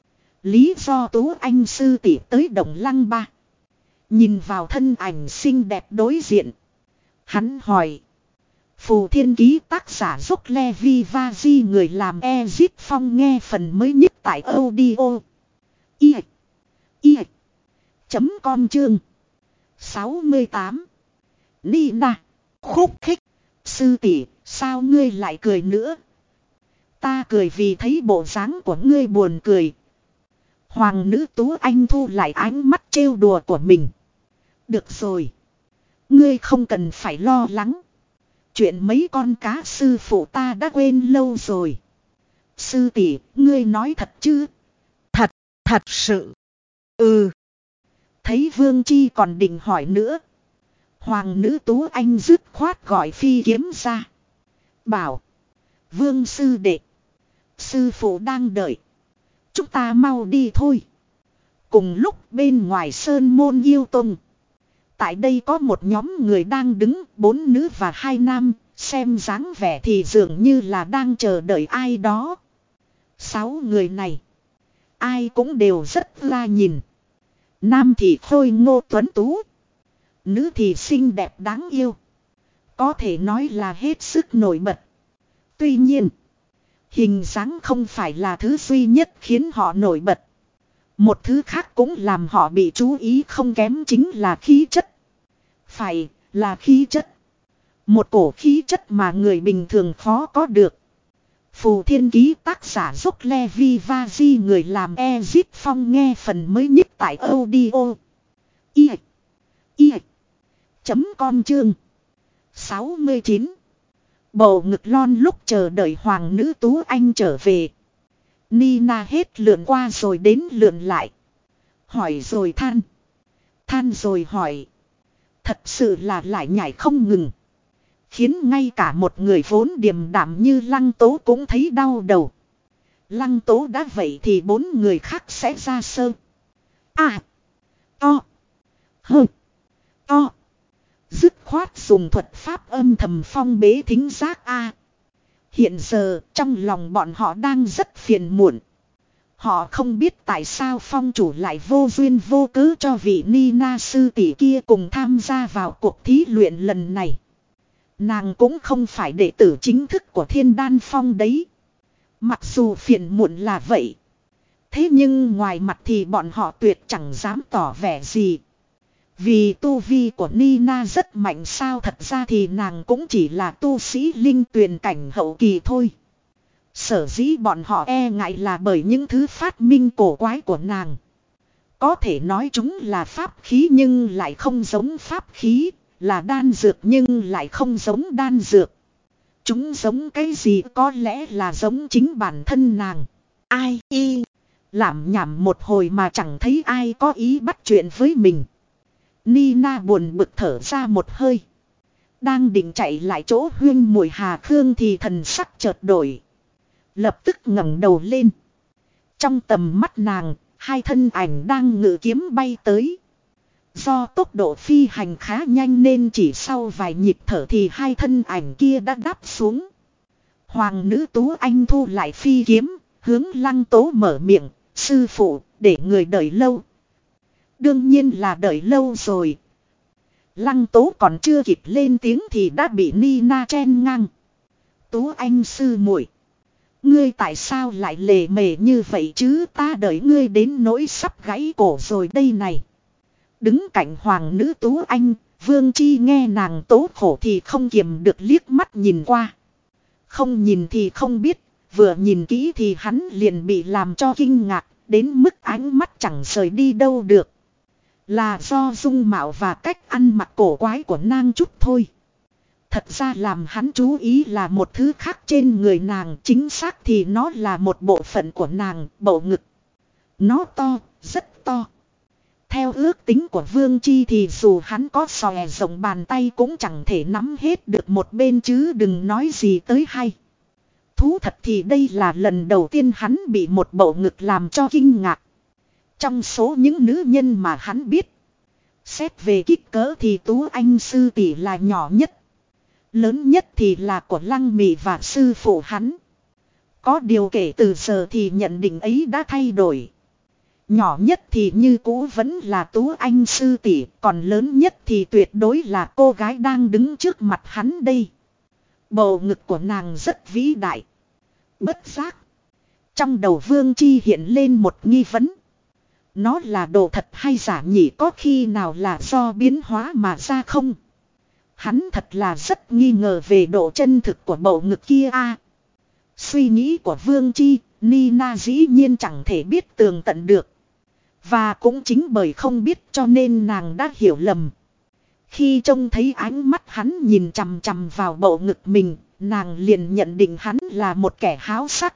Lý do Tú Anh sư tỷ tới Đồng Lăng Ba. Nhìn vào thân ảnh xinh đẹp đối diện, hắn hỏi: Phù Thiên Ký tác giả Dốc Le Vi Va Di người làm Ezip Phong nghe phần mới nhất tại audio i i chấm com chương sáu mươi tám. Nina khúc khích: sư tỷ, sao ngươi lại cười nữa? Ta cười vì thấy bộ dáng của ngươi buồn cười. Hoàng nữ Tú Anh thu lại ánh mắt trêu đùa của mình. Được rồi. Ngươi không cần phải lo lắng. Chuyện mấy con cá sư phụ ta đã quên lâu rồi. Sư tỷ, ngươi nói thật chứ? Thật, thật sự. Ừ. Thấy Vương Chi còn định hỏi nữa. Hoàng nữ Tú Anh dứt khoát gọi phi kiếm ra. Bảo. Vương sư đệ. Sư phụ đang đợi. Chúng ta mau đi thôi. Cùng lúc bên ngoài sơn môn yêu tông. Tại đây có một nhóm người đang đứng, bốn nữ và hai nam, xem dáng vẻ thì dường như là đang chờ đợi ai đó. Sáu người này, ai cũng đều rất la nhìn. Nam thì khôi ngô tuấn tú, nữ thì xinh đẹp đáng yêu. Có thể nói là hết sức nổi bật. Tuy nhiên, hình dáng không phải là thứ duy nhất khiến họ nổi bật. Một thứ khác cũng làm họ bị chú ý không kém chính là khí chất. Phải là khí chất. Một cổ khí chất mà người bình thường khó có được. Phù Thiên Ký tác giả Dốc Levi Vaji người làm Ezit Phong nghe phần mới nhất tại audio. I. I. Chấm com chương. sáu mươi chín. Bầu ngực lon lúc chờ đợi hoàng nữ Tú Anh trở về. Nina hết lượn qua rồi đến lượn lại. Hỏi rồi than. Than rồi hỏi. Thật sự là lại nhảy không ngừng. Khiến ngay cả một người vốn điềm đạm như Lăng Tố cũng thấy đau đầu. Lăng Tố đã vậy thì bốn người khác sẽ ra sơ. À. To. Hơ. To. Dứt khoát dùng thuật pháp âm thầm phong bế thính giác A. Hiện giờ trong lòng bọn họ đang rất phiền muộn. Họ không biết tại sao phong chủ lại vô duyên vô cớ cho vị Nina sư tỷ kia cùng tham gia vào cuộc thí luyện lần này. Nàng cũng không phải đệ tử chính thức của Thiên Đan Phong đấy. Mặc dù phiền muộn là vậy. Thế nhưng ngoài mặt thì bọn họ tuyệt chẳng dám tỏ vẻ gì. Vì tu vi của Nina rất mạnh sao, thật ra thì nàng cũng chỉ là tu sĩ linh tuyền cảnh hậu kỳ thôi. Sở dĩ bọn họ e ngại là bởi những thứ phát minh cổ quái của nàng. Có thể nói chúng là pháp khí nhưng lại không giống pháp khí, là đan dược nhưng lại không giống đan dược. Chúng giống cái gì có lẽ là giống chính bản thân nàng. Ai y làm nhảm một hồi mà chẳng thấy ai có ý bắt chuyện với mình. Nina buồn bực thở ra một hơi. Đang định chạy lại chỗ Huyên Mùi Hà Khương thì thần sắc chợt đổi. Lập tức ngẩng đầu lên. Trong tầm mắt nàng, hai thân ảnh đang ngự kiếm bay tới. Do tốc độ phi hành khá nhanh nên chỉ sau vài nhịp thở thì hai thân ảnh kia đã đáp xuống. Hoàng nữ Tú Anh thu lại phi kiếm, hướng Lăng Tố mở miệng, sư phụ, để người đợi lâu. Đương nhiên là đợi lâu rồi. Lăng Tố còn chưa kịp lên tiếng thì đã bị Nina chen ngang. Tú Anh sư muội, ngươi tại sao lại lề mề như vậy chứ, ta đợi ngươi đến nỗi sắp gãy cổ rồi đây này. Đứng cạnh hoàng nữ Tú Anh, Vương Chi nghe nàng tố khổ thì không kiềm được liếc mắt nhìn qua. Không nhìn thì không biết, vừa nhìn kỹ thì hắn liền bị làm cho kinh ngạc, đến mức ánh mắt chẳng rời đi đâu được. Là do dung mạo và cách ăn mặc cổ quái của nàng chút thôi. Thật ra làm hắn chú ý là một thứ khác trên người nàng, chính xác thì nó là một bộ phận của nàng, bầu ngực. Nó to, rất to. Theo ước tính của Vương Chi thì dù hắn có xòe rộng bàn tay cũng chẳng thể nắm hết được một bên chứ đừng nói gì tới hay. Thú thật thì đây là lần đầu tiên hắn bị một bầu ngực làm cho kinh ngạc. Trong số những nữ nhân mà hắn biết, xét về kích cỡ thì Tú Anh sư tỷ là nhỏ nhất. Lớn nhất thì là của Lăng Mị và sư phụ hắn. Có điều kể từ giờ thì nhận định ấy đã thay đổi. Nhỏ nhất thì như cũ vẫn là Tú Anh sư tỷ, còn lớn nhất thì tuyệt đối là cô gái đang đứng trước mặt hắn đây. Bầu ngực của nàng rất vĩ đại. Bất giác, trong đầu Vương Chi hiện lên một nghi vấn. Nó là đồ thật hay giả nhỉ, có khi nào là do biến hóa mà ra không? Hắn thật là rất nghi ngờ về độ chân thực của bầu ngực kia a. Suy nghĩ của Vương Chi, Nina dĩ nhiên chẳng thể biết tường tận được. Và cũng chính bởi không biết cho nên nàng đã hiểu lầm. Khi trông thấy ánh mắt hắn nhìn chằm chằm vào bộ ngực mình, nàng liền nhận định hắn là một kẻ háo sắc.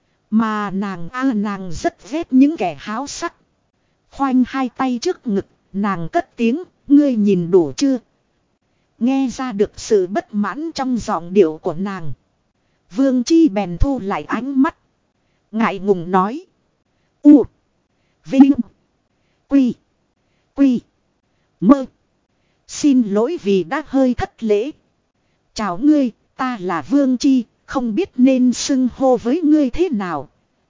Mà nàng a à, nàng rất ghét những kẻ háo sắc. Khoanh hai tay trước ngực, nàng cất tiếng, ngươi nhìn đủ chưa? Nghe ra được sự bất mãn trong giọng điệu của nàng. Vương Chi bèn thu lại ánh mắt. Ngại ngùng nói. U. Vinh. Quy. Quy. Mơ. Xin lỗi vì đã hơi thất lễ. Chào ngươi, ta là Vương Chi, không biết nên xưng hô với ngươi thế nào.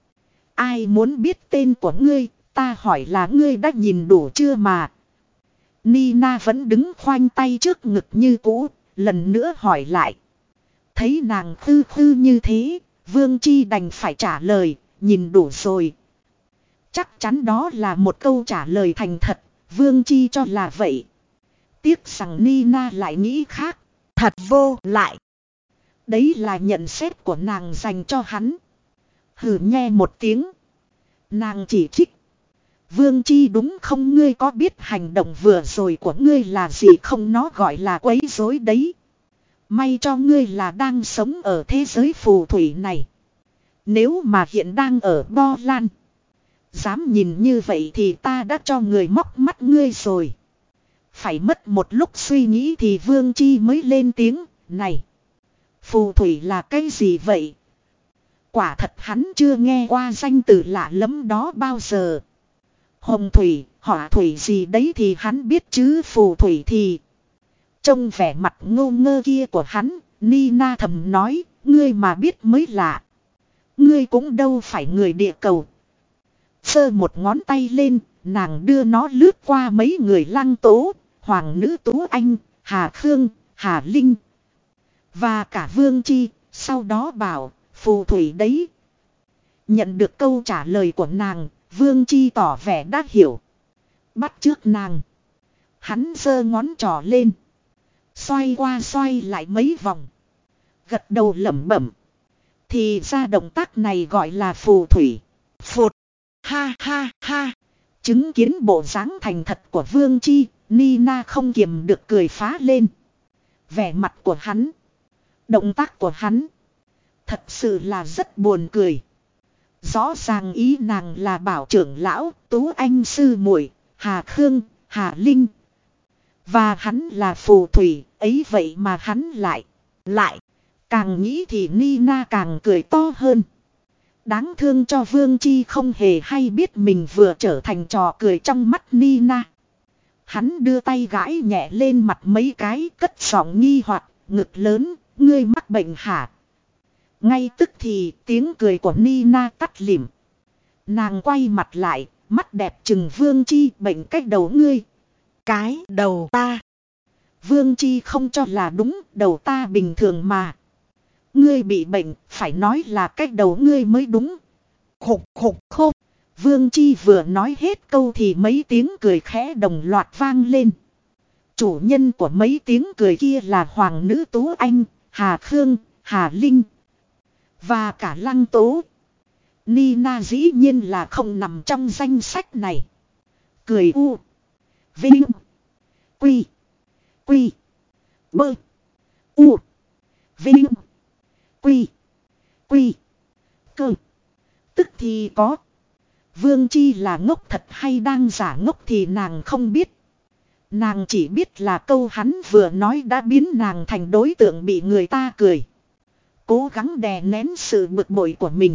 Ai muốn biết tên của ngươi, ta hỏi là ngươi đã nhìn đủ chưa mà. Nina vẫn đứng khoanh tay trước ngực như cũ, lần nữa hỏi lại. Thấy nàng khư khư như thế, Vương Chi đành phải trả lời, nhìn đủ rồi. Chắc chắn đó là một câu trả lời thành thật, Vương Chi cho là vậy. Tiếc rằng Nina lại nghĩ khác, thật vô lại. Đấy là nhận xét của nàng dành cho hắn. Hừ nghe một tiếng. Nàng chỉ trích. Vương Chi đúng không, ngươi có biết hành động vừa rồi của ngươi là gì không, nó gọi là quấy rối đấy. May cho ngươi là đang sống ở thế giới phù thủy này. Nếu mà hiện đang ở Bo Lan. Dám nhìn như vậy thì ta đã cho người móc mắt ngươi rồi. Phải mất một lúc suy nghĩ thì Vương Chi mới lên tiếng, này. Phù thủy là cái gì vậy? Quả thật hắn chưa nghe qua danh từ lạ lẫm đó bao giờ. Hồng thủy, hỏa thủy gì đấy thì hắn biết chứ phù thủy thì... Trông vẻ mặt ngô ngơ kia của hắn, Nina thầm nói, ngươi mà biết mới lạ. Ngươi cũng đâu phải người địa cầu. Sơ một ngón tay lên, nàng đưa nó lướt qua mấy người Lăng Tố, Hoàng nữ Tú Anh, Hà Khương, Hà Linh. Và cả Vương Chi, sau đó bảo, phù thủy đấy. Nhận được câu trả lời của nàng, Vương Chi tỏ vẻ đã hiểu. Bắt trước nàng. Hắn giơ ngón trỏ lên. Xoay qua xoay lại mấy vòng. Gật đầu lẩm bẩm. Thì ra động tác này gọi là phù thủy. Phụt. Ha ha ha. Chứng kiến bộ dáng thành thật của Vương Chi, Nina không kiềm được cười phá lên. Vẻ mặt của hắn. Động tác của hắn. Thật sự là rất buồn cười. Rõ ràng ý nàng là bảo trưởng lão, Tú Anh sư muội, Hà Khương, Hà Linh. Và hắn là phù thủy, ấy vậy mà hắn lại, lại. Càng nghĩ thì Nina càng cười to hơn. Đáng thương cho Vương Chi không hề hay biết mình vừa trở thành trò cười trong mắt Nina. Hắn đưa tay gãi nhẹ lên mặt mấy cái, cất giọng nghi hoặc, ngực lớn, ngươi mắc bệnh hả? Ngay tức thì tiếng cười của Nina tắt lịm. Nàng quay mặt lại, mắt đẹp chừng Vương Chi, bệnh cách đầu ngươi. Cái đầu ta. Vương Chi không cho là đúng, đầu ta bình thường mà. Ngươi bị bệnh, phải nói là cách đầu ngươi mới đúng. Khục khục khục. Vương Chi vừa nói hết câu thì mấy tiếng cười khẽ đồng loạt vang lên. Chủ nhân của mấy tiếng cười kia là Hoàng nữ Tú Anh, Hà Khương, Hà Linh. Và cả Lăng Tố. Nina dĩ nhiên là không nằm trong danh sách này. Cười u. Vinh. Quy. Quy. Bơ. U. Vinh. Quy. Quy. Cơ. Tức thì có. Vương Chi là ngốc thật hay đang giả ngốc thì nàng không biết. Nàng chỉ biết là câu hắn vừa nói đã biến nàng thành đối tượng bị người ta cười. Cố gắng đè nén sự bực bội của mình.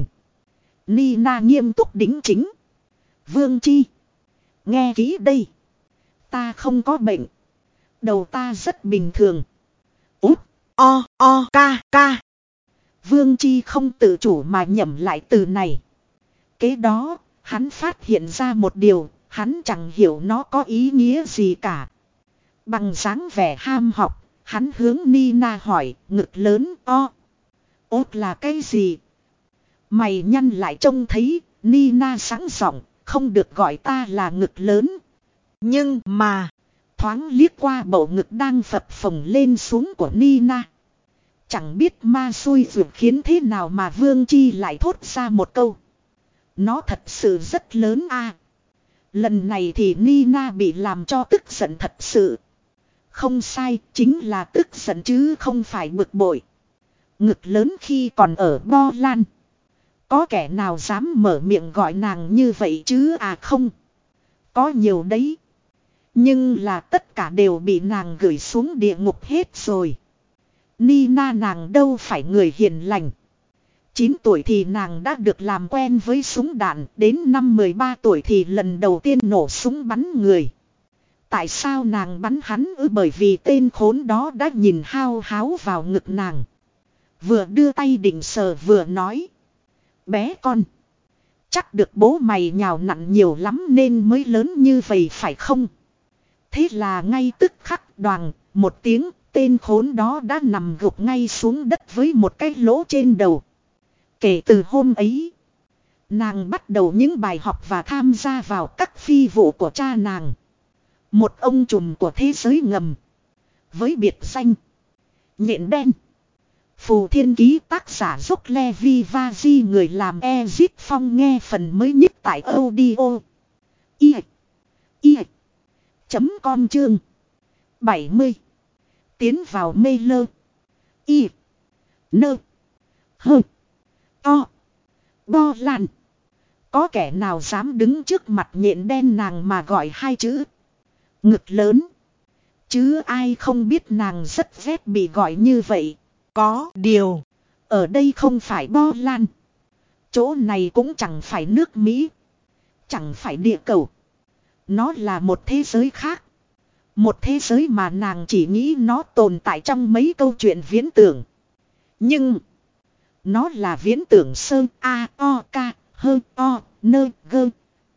Nina nghiêm túc đính chính. Vương Chi. Nghe kỹ đây. Ta không có bệnh. Đầu ta rất bình thường. Úp. O. O. Ca. Ca. Vương Chi không tự chủ mà nhẩm lại từ này. Kế đó, hắn phát hiện ra một điều, hắn chẳng hiểu nó có ý nghĩa gì cả. Bằng dáng vẻ ham học, hắn hướng Nina hỏi, ngực lớn o. Ốt là cái gì? Mày nhăn lại trông thấy, Nina sẵn giọng, không được gọi ta là ngực lớn. Nhưng mà, thoáng liếc qua bầu ngực đang phập phồng lên xuống của Nina. chẳng biết ma xui ruột khiến thế nào mà Vương Chi lại thốt ra một câu. Nó thật sự rất lớn a. Lần này thì Nina bị làm cho tức giận thật sự. Không sai, chính là tức giận chứ không phải bực bội. Ngực lớn khi còn ở Bo Lan. Có kẻ nào dám mở miệng gọi nàng như vậy chứ à không. Có nhiều đấy. Nhưng là tất cả đều bị nàng gửi xuống địa ngục hết rồi. Nina nàng đâu phải người hiền lành. chín tuổi thì nàng đã được làm quen với súng đạn. Đến năm mười ba tuổi thì lần đầu tiên nổ súng bắn người. Tại sao nàng bắn hắn ư? Bởi vì tên khốn đó đã nhìn hao háo vào ngực nàng. Vừa đưa tay định sờ vừa nói. Bé con. Chắc được bố mày nhào nặn nhiều lắm nên mới lớn như vậy phải không? Thế là ngay tức khắc đoàng một tiếng tên khốn đó đã nằm gục ngay xuống đất với một cái lỗ trên đầu. Kể từ hôm ấy. Nàng bắt đầu những bài học và tham gia vào các phi vụ của cha nàng. Một ông trùm của thế giới ngầm. Với biệt danh. Nhện đen. Phù Thiên Ký tác giả Dốc Levi Vaji người làm Ezit Phong nghe phần mới nhất tại audio. I. I. Chấm com chương. bảy mươi. Tiến vào mê lơ. I. Nơ. Hơ. To. Bo Lan. Có kẻ nào dám đứng trước mặt nhện đen nàng mà gọi hai chữ. Ngực lớn. Chứ ai không biết nàng rất ghét bị gọi như vậy. Có điều. Ở đây không phải Bo Lan. Chỗ này cũng chẳng phải nước Mỹ. Chẳng phải địa cầu. Nó là một thế giới khác. Một thế giới mà nàng chỉ nghĩ nó tồn tại trong mấy câu chuyện viễn tưởng. Nhưng. Nó là viễn tưởng sơ A O K hơ O nơ gơ.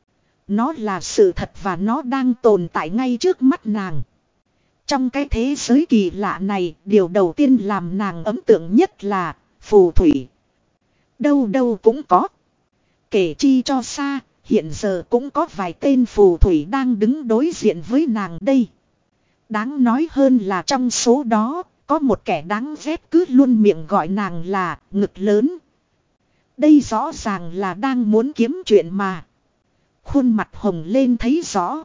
Nó là sự thật và nó đang tồn tại ngay trước mắt nàng. Trong cái thế giới kỳ lạ này, điều đầu tiên làm nàng ấn tượng nhất là phù thủy. Đâu đâu cũng có. Kể chi cho xa, hiện giờ cũng có vài tên phù thủy đang đứng đối diện với nàng đây. Đáng nói hơn là trong số đó, có một kẻ đáng ghét cứ luôn miệng gọi nàng là ngực lớn. Đây rõ ràng là đang muốn kiếm chuyện mà. Khuôn mặt hồng lên thấy rõ.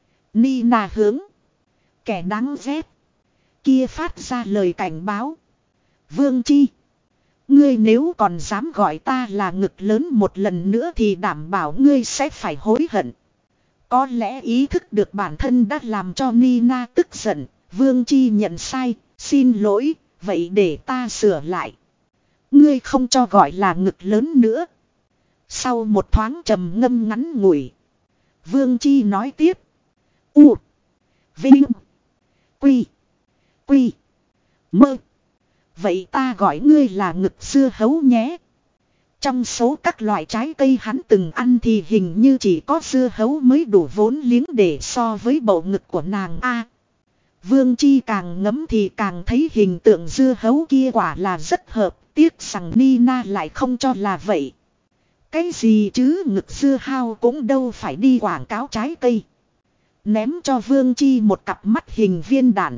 Nina hướng. Kẻ đáng ghét. Kia phát ra lời cảnh báo. Vương Chi. Ngươi nếu còn dám gọi ta là ngực lớn một lần nữa thì đảm bảo ngươi sẽ phải hối hận. Có lẽ ý thức được bản thân đã làm cho Nina tức giận. Vương Chi nhận sai. Xin lỗi. Vậy để ta sửa lại. Ngươi không cho gọi là ngực lớn nữa. Sau một thoáng trầm ngâm ngắn ngủi. Vương Chi nói tiếp. U. Vinh. Quy. Quy. Mơ. Vậy ta gọi ngươi là ngực dưa hấu nhé. Trong số các loại trái cây hắn từng ăn thì hình như chỉ có dưa hấu mới đủ vốn liếng để so với bộ ngực của nàng a. Vương Chi càng ngấm thì càng thấy hình tượng dưa hấu kia quả là rất hợp. Tiếc rằng Nina lại không cho là vậy. Cái gì chứ ngực dưa hao cũng đâu phải đi quảng cáo trái cây. Ném cho Vương Chi một cặp mắt hình viên đạn.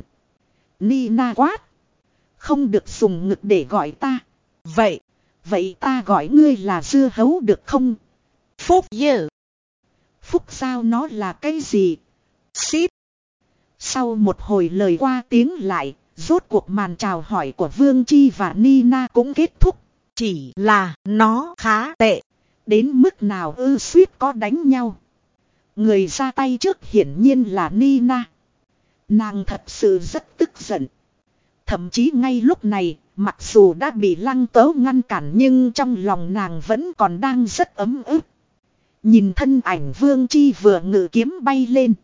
Nina quát. Không được dùng ngực để gọi ta. Vậy, vậy ta gọi ngươi là dưa hấu được không? Phúc dơ. Phúc sao nó là cái gì? Xít. Sau một hồi lời qua tiếng lại, rốt cuộc màn chào hỏi của Vương Chi và Nina cũng kết thúc. Chỉ là nó khá tệ. Đến mức nào ư suýt có đánh nhau. Người ra tay trước hiển nhiên là Nina. Nàng thật sự rất tức giận. Thậm chí ngay lúc này, mặc dù đã bị Lăng Tấu ngăn cản nhưng trong lòng nàng vẫn còn đang rất ấm ức. Nhìn thân ảnh Vương Chi vừa ngự kiếm bay lên.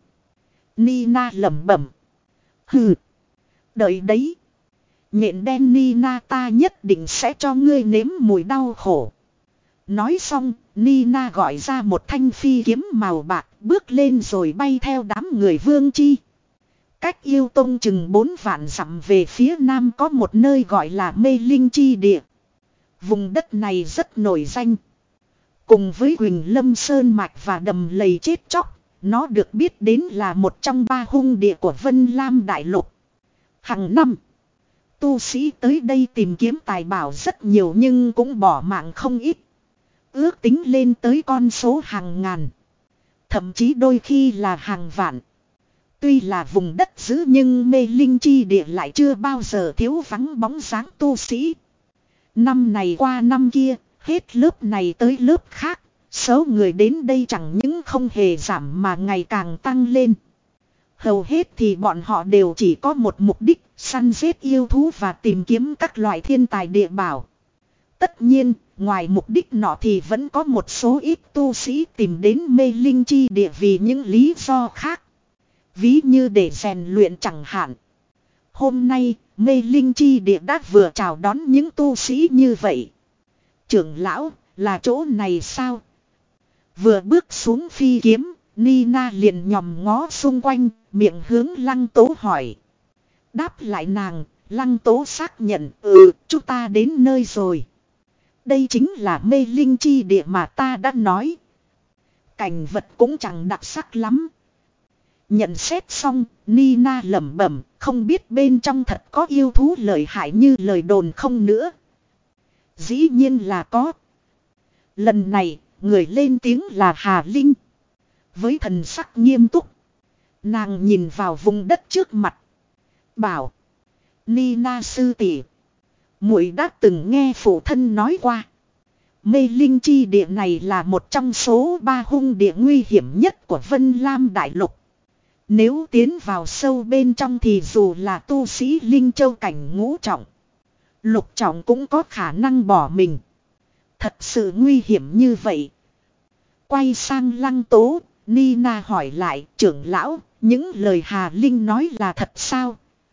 Nina lẩm bẩm. Hừ. Đợi đấy. Nhện đen Nina ta nhất định sẽ cho ngươi nếm mùi đau khổ. Nói xong, Nina gọi ra một thanh phi kiếm màu bạc bước lên rồi bay theo đám người Vương Chi. Cách Yêu Tông chừng bốn vạn dặm về phía nam có một nơi gọi là Mê Linh Chi Địa. Vùng đất này rất nổi danh. Cùng với Quỳnh Lâm Sơn Mạch và đầm lầy chết chóc, nó được biết đến là một trong ba hung địa của Vân Lam Đại Lục. Hằng năm, Tu sĩ tới đây tìm kiếm tài bảo rất nhiều nhưng cũng bỏ mạng không ít. Ước tính lên tới con số hàng ngàn. Thậm chí đôi khi là hàng vạn. Tuy là vùng đất giữ nhưng mê linh chi địa lại chưa bao giờ thiếu vắng bóng dáng tu sĩ. Năm này qua năm kia, hết lớp này tới lớp khác. Số người đến đây chẳng những không hề giảm mà ngày càng tăng lên. Hầu hết thì bọn họ đều chỉ có một mục đích, săn giết yêu thú và tìm kiếm các loại thiên tài địa bảo. Tất nhiên, ngoài mục đích nọ thì vẫn có một số ít tu sĩ tìm đến mê linh chi địa vì những lý do khác. Ví như để rèn luyện chẳng hạn. Hôm nay, mê linh chi địa đã vừa chào đón những tu sĩ như vậy. Trưởng lão, là chỗ này sao? Vừa bước xuống phi kiếm, Nina liền nhòm ngó xung quanh, miệng hướng Lăng Tố hỏi. Đáp lại nàng, Lăng Tố xác nhận, ừ, chúng ta đến nơi rồi. Đây chính là mê linh chi địa mà ta đã nói. Cảnh vật cũng chẳng đặc sắc lắm. Nhận xét xong, Nina lẩm bẩm, không biết bên trong thật có yêu thú lợi hại như lời đồn không nữa. Dĩ nhiên là có. Lần này, người lên tiếng là Hà Linh. Với thần sắc nghiêm túc, nàng nhìn vào vùng đất trước mặt. Bảo, Nina sư tỷ, muội đã từng nghe phụ thân nói qua. Mê linh chi địa này là một trong số ba hung địa nguy hiểm nhất của Vân Lam Đại Lục. Nếu tiến vào sâu bên trong thì dù là tu sĩ Linh Châu cảnh ngũ trọng, lục trọng cũng có khả năng bỏ mình. Thật sự nguy hiểm như vậy. Quay sang Lăng Tố, Nina hỏi lại, trưởng lão, những lời Hà Linh nói là thật sao?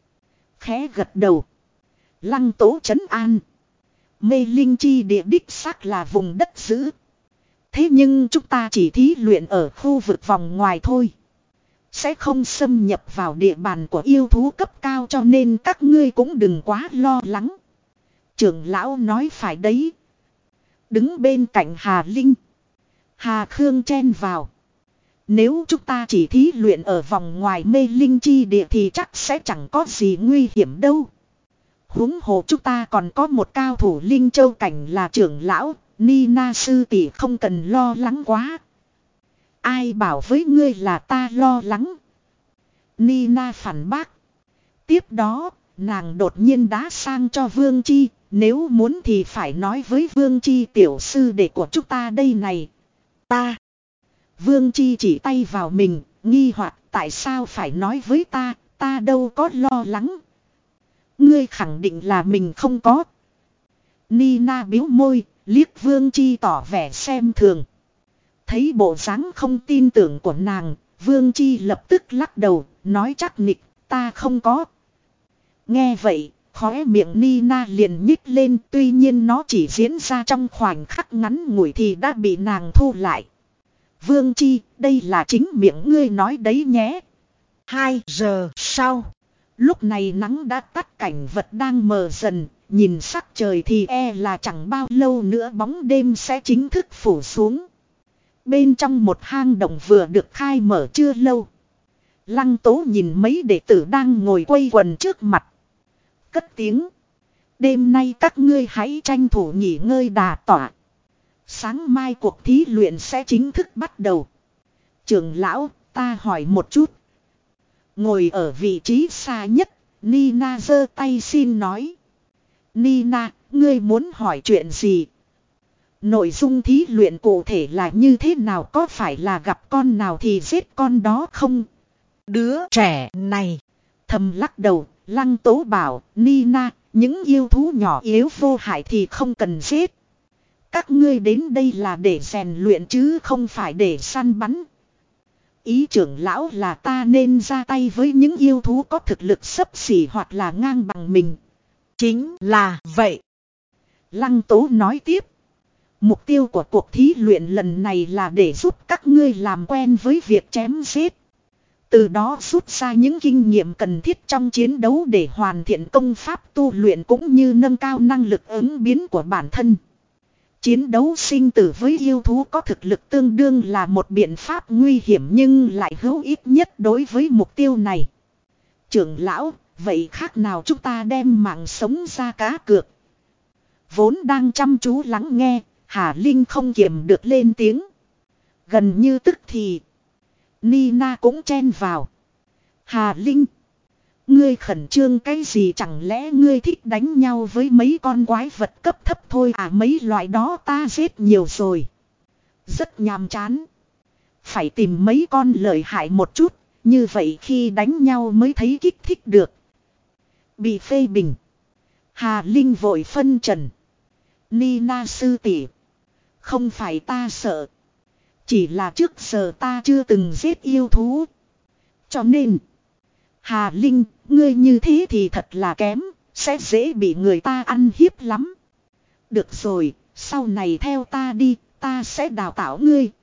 Khẽ gật đầu. Lăng Tố trấn an. Mê linh chi địa đích xác là vùng đất giữ. Thế nhưng chúng ta chỉ thí luyện ở khu vực vòng ngoài thôi. Sẽ không xâm nhập vào địa bàn của yêu thú cấp cao cho nên các ngươi cũng đừng quá lo lắng. Trưởng lão nói phải đấy. Đứng bên cạnh Hà Linh, Hà Khương chen vào. Nếu chúng ta chỉ thí luyện ở vòng ngoài mê linh chi địa thì chắc sẽ chẳng có gì nguy hiểm đâu. Huống hồ chúng ta còn có một cao thủ Linh Châu cảnh là trưởng lão, Nina sư tỷ không cần lo lắng quá. Ai bảo với ngươi là ta lo lắng? Nina phản bác. Tiếp đó, nàng đột nhiên đá sang cho Vương Chi, nếu muốn thì phải nói với Vương Chi tiểu sư đệ của chúng ta đây này. Ta. Vương Chi chỉ tay vào mình, nghi hoặc tại sao phải nói với ta, ta đâu có lo lắng. Ngươi khẳng định là mình không có. Nina biếu môi, liếc Vương Chi tỏ vẻ xem thường. Thấy bộ dáng không tin tưởng của nàng, Vương Chi lập tức lắc đầu, nói chắc nịch, ta không có. Nghe vậy, khóe miệng Nina liền nhích lên, tuy nhiên nó chỉ diễn ra trong khoảnh khắc ngắn ngủi thì đã bị nàng thu lại. Vương Chi, đây là chính miệng ngươi nói đấy nhé. Hai giờ sau, lúc này nắng đã tắt, cảnh vật đang mờ dần, nhìn sắc trời thì e là chẳng bao lâu nữa bóng đêm sẽ chính thức phủ xuống. Bên trong một hang động vừa được khai mở chưa lâu, Lăng Tố nhìn mấy đệ tử đang ngồi quây quần trước mặt. Cất tiếng. Đêm nay các ngươi hãy tranh thủ nghỉ ngơi đà tỏa. Sáng mai cuộc thí luyện sẽ chính thức bắt đầu. Trưởng lão, ta hỏi một chút. Ngồi ở vị trí xa nhất, Nina giơ tay xin nói. Nina, ngươi muốn hỏi chuyện gì? Nội dung thí luyện cụ thể là như thế nào, có phải là gặp con nào thì giết con đó không? Đứa trẻ này thầm lắc đầu, Lăng Tố bảo, Nina, những yêu thú nhỏ yếu vô hại thì không cần giết. Các ngươi đến đây là để rèn luyện chứ không phải để săn bắn. Ý trưởng lão là ta nên ra tay với những yêu thú có thực lực xấp xỉ hoặc là ngang bằng mình. Chính là vậy. Lăng Tố nói tiếp. Mục tiêu của cuộc thí luyện lần này là để giúp các ngươi làm quen với việc chém giết. Từ đó rút ra những kinh nghiệm cần thiết trong chiến đấu để hoàn thiện công pháp tu luyện cũng như nâng cao năng lực ứng biến của bản thân. Chiến đấu sinh tử với yêu thú có thực lực tương đương là một biện pháp nguy hiểm nhưng lại hữu ích nhất đối với mục tiêu này. Trưởng lão, Vậy khác nào chúng ta đem mạng sống ra cá cược. Vốn đang chăm chú lắng nghe, Hà Linh không kiềm được lên tiếng. Gần như tức thì Nina cũng chen vào. Hà Linh, ngươi khẩn trương cái gì, chẳng lẽ ngươi thích đánh nhau với mấy con quái vật cấp thấp thôi à, mấy loại đó ta giết nhiều rồi. Rất nhàm chán. Phải tìm mấy con lợi hại một chút, như vậy khi đánh nhau mới thấy kích thích được. Bị phê bình. Hà Linh vội phân trần. Nina sư tỷ, không phải ta sợ. Chỉ là trước giờ ta chưa từng giết yêu thú. Cho nên, Hà Linh, ngươi như thế thì thật là kém, sẽ dễ bị người ta ăn hiếp lắm. Được rồi, sau này theo ta đi, ta sẽ đào tạo ngươi,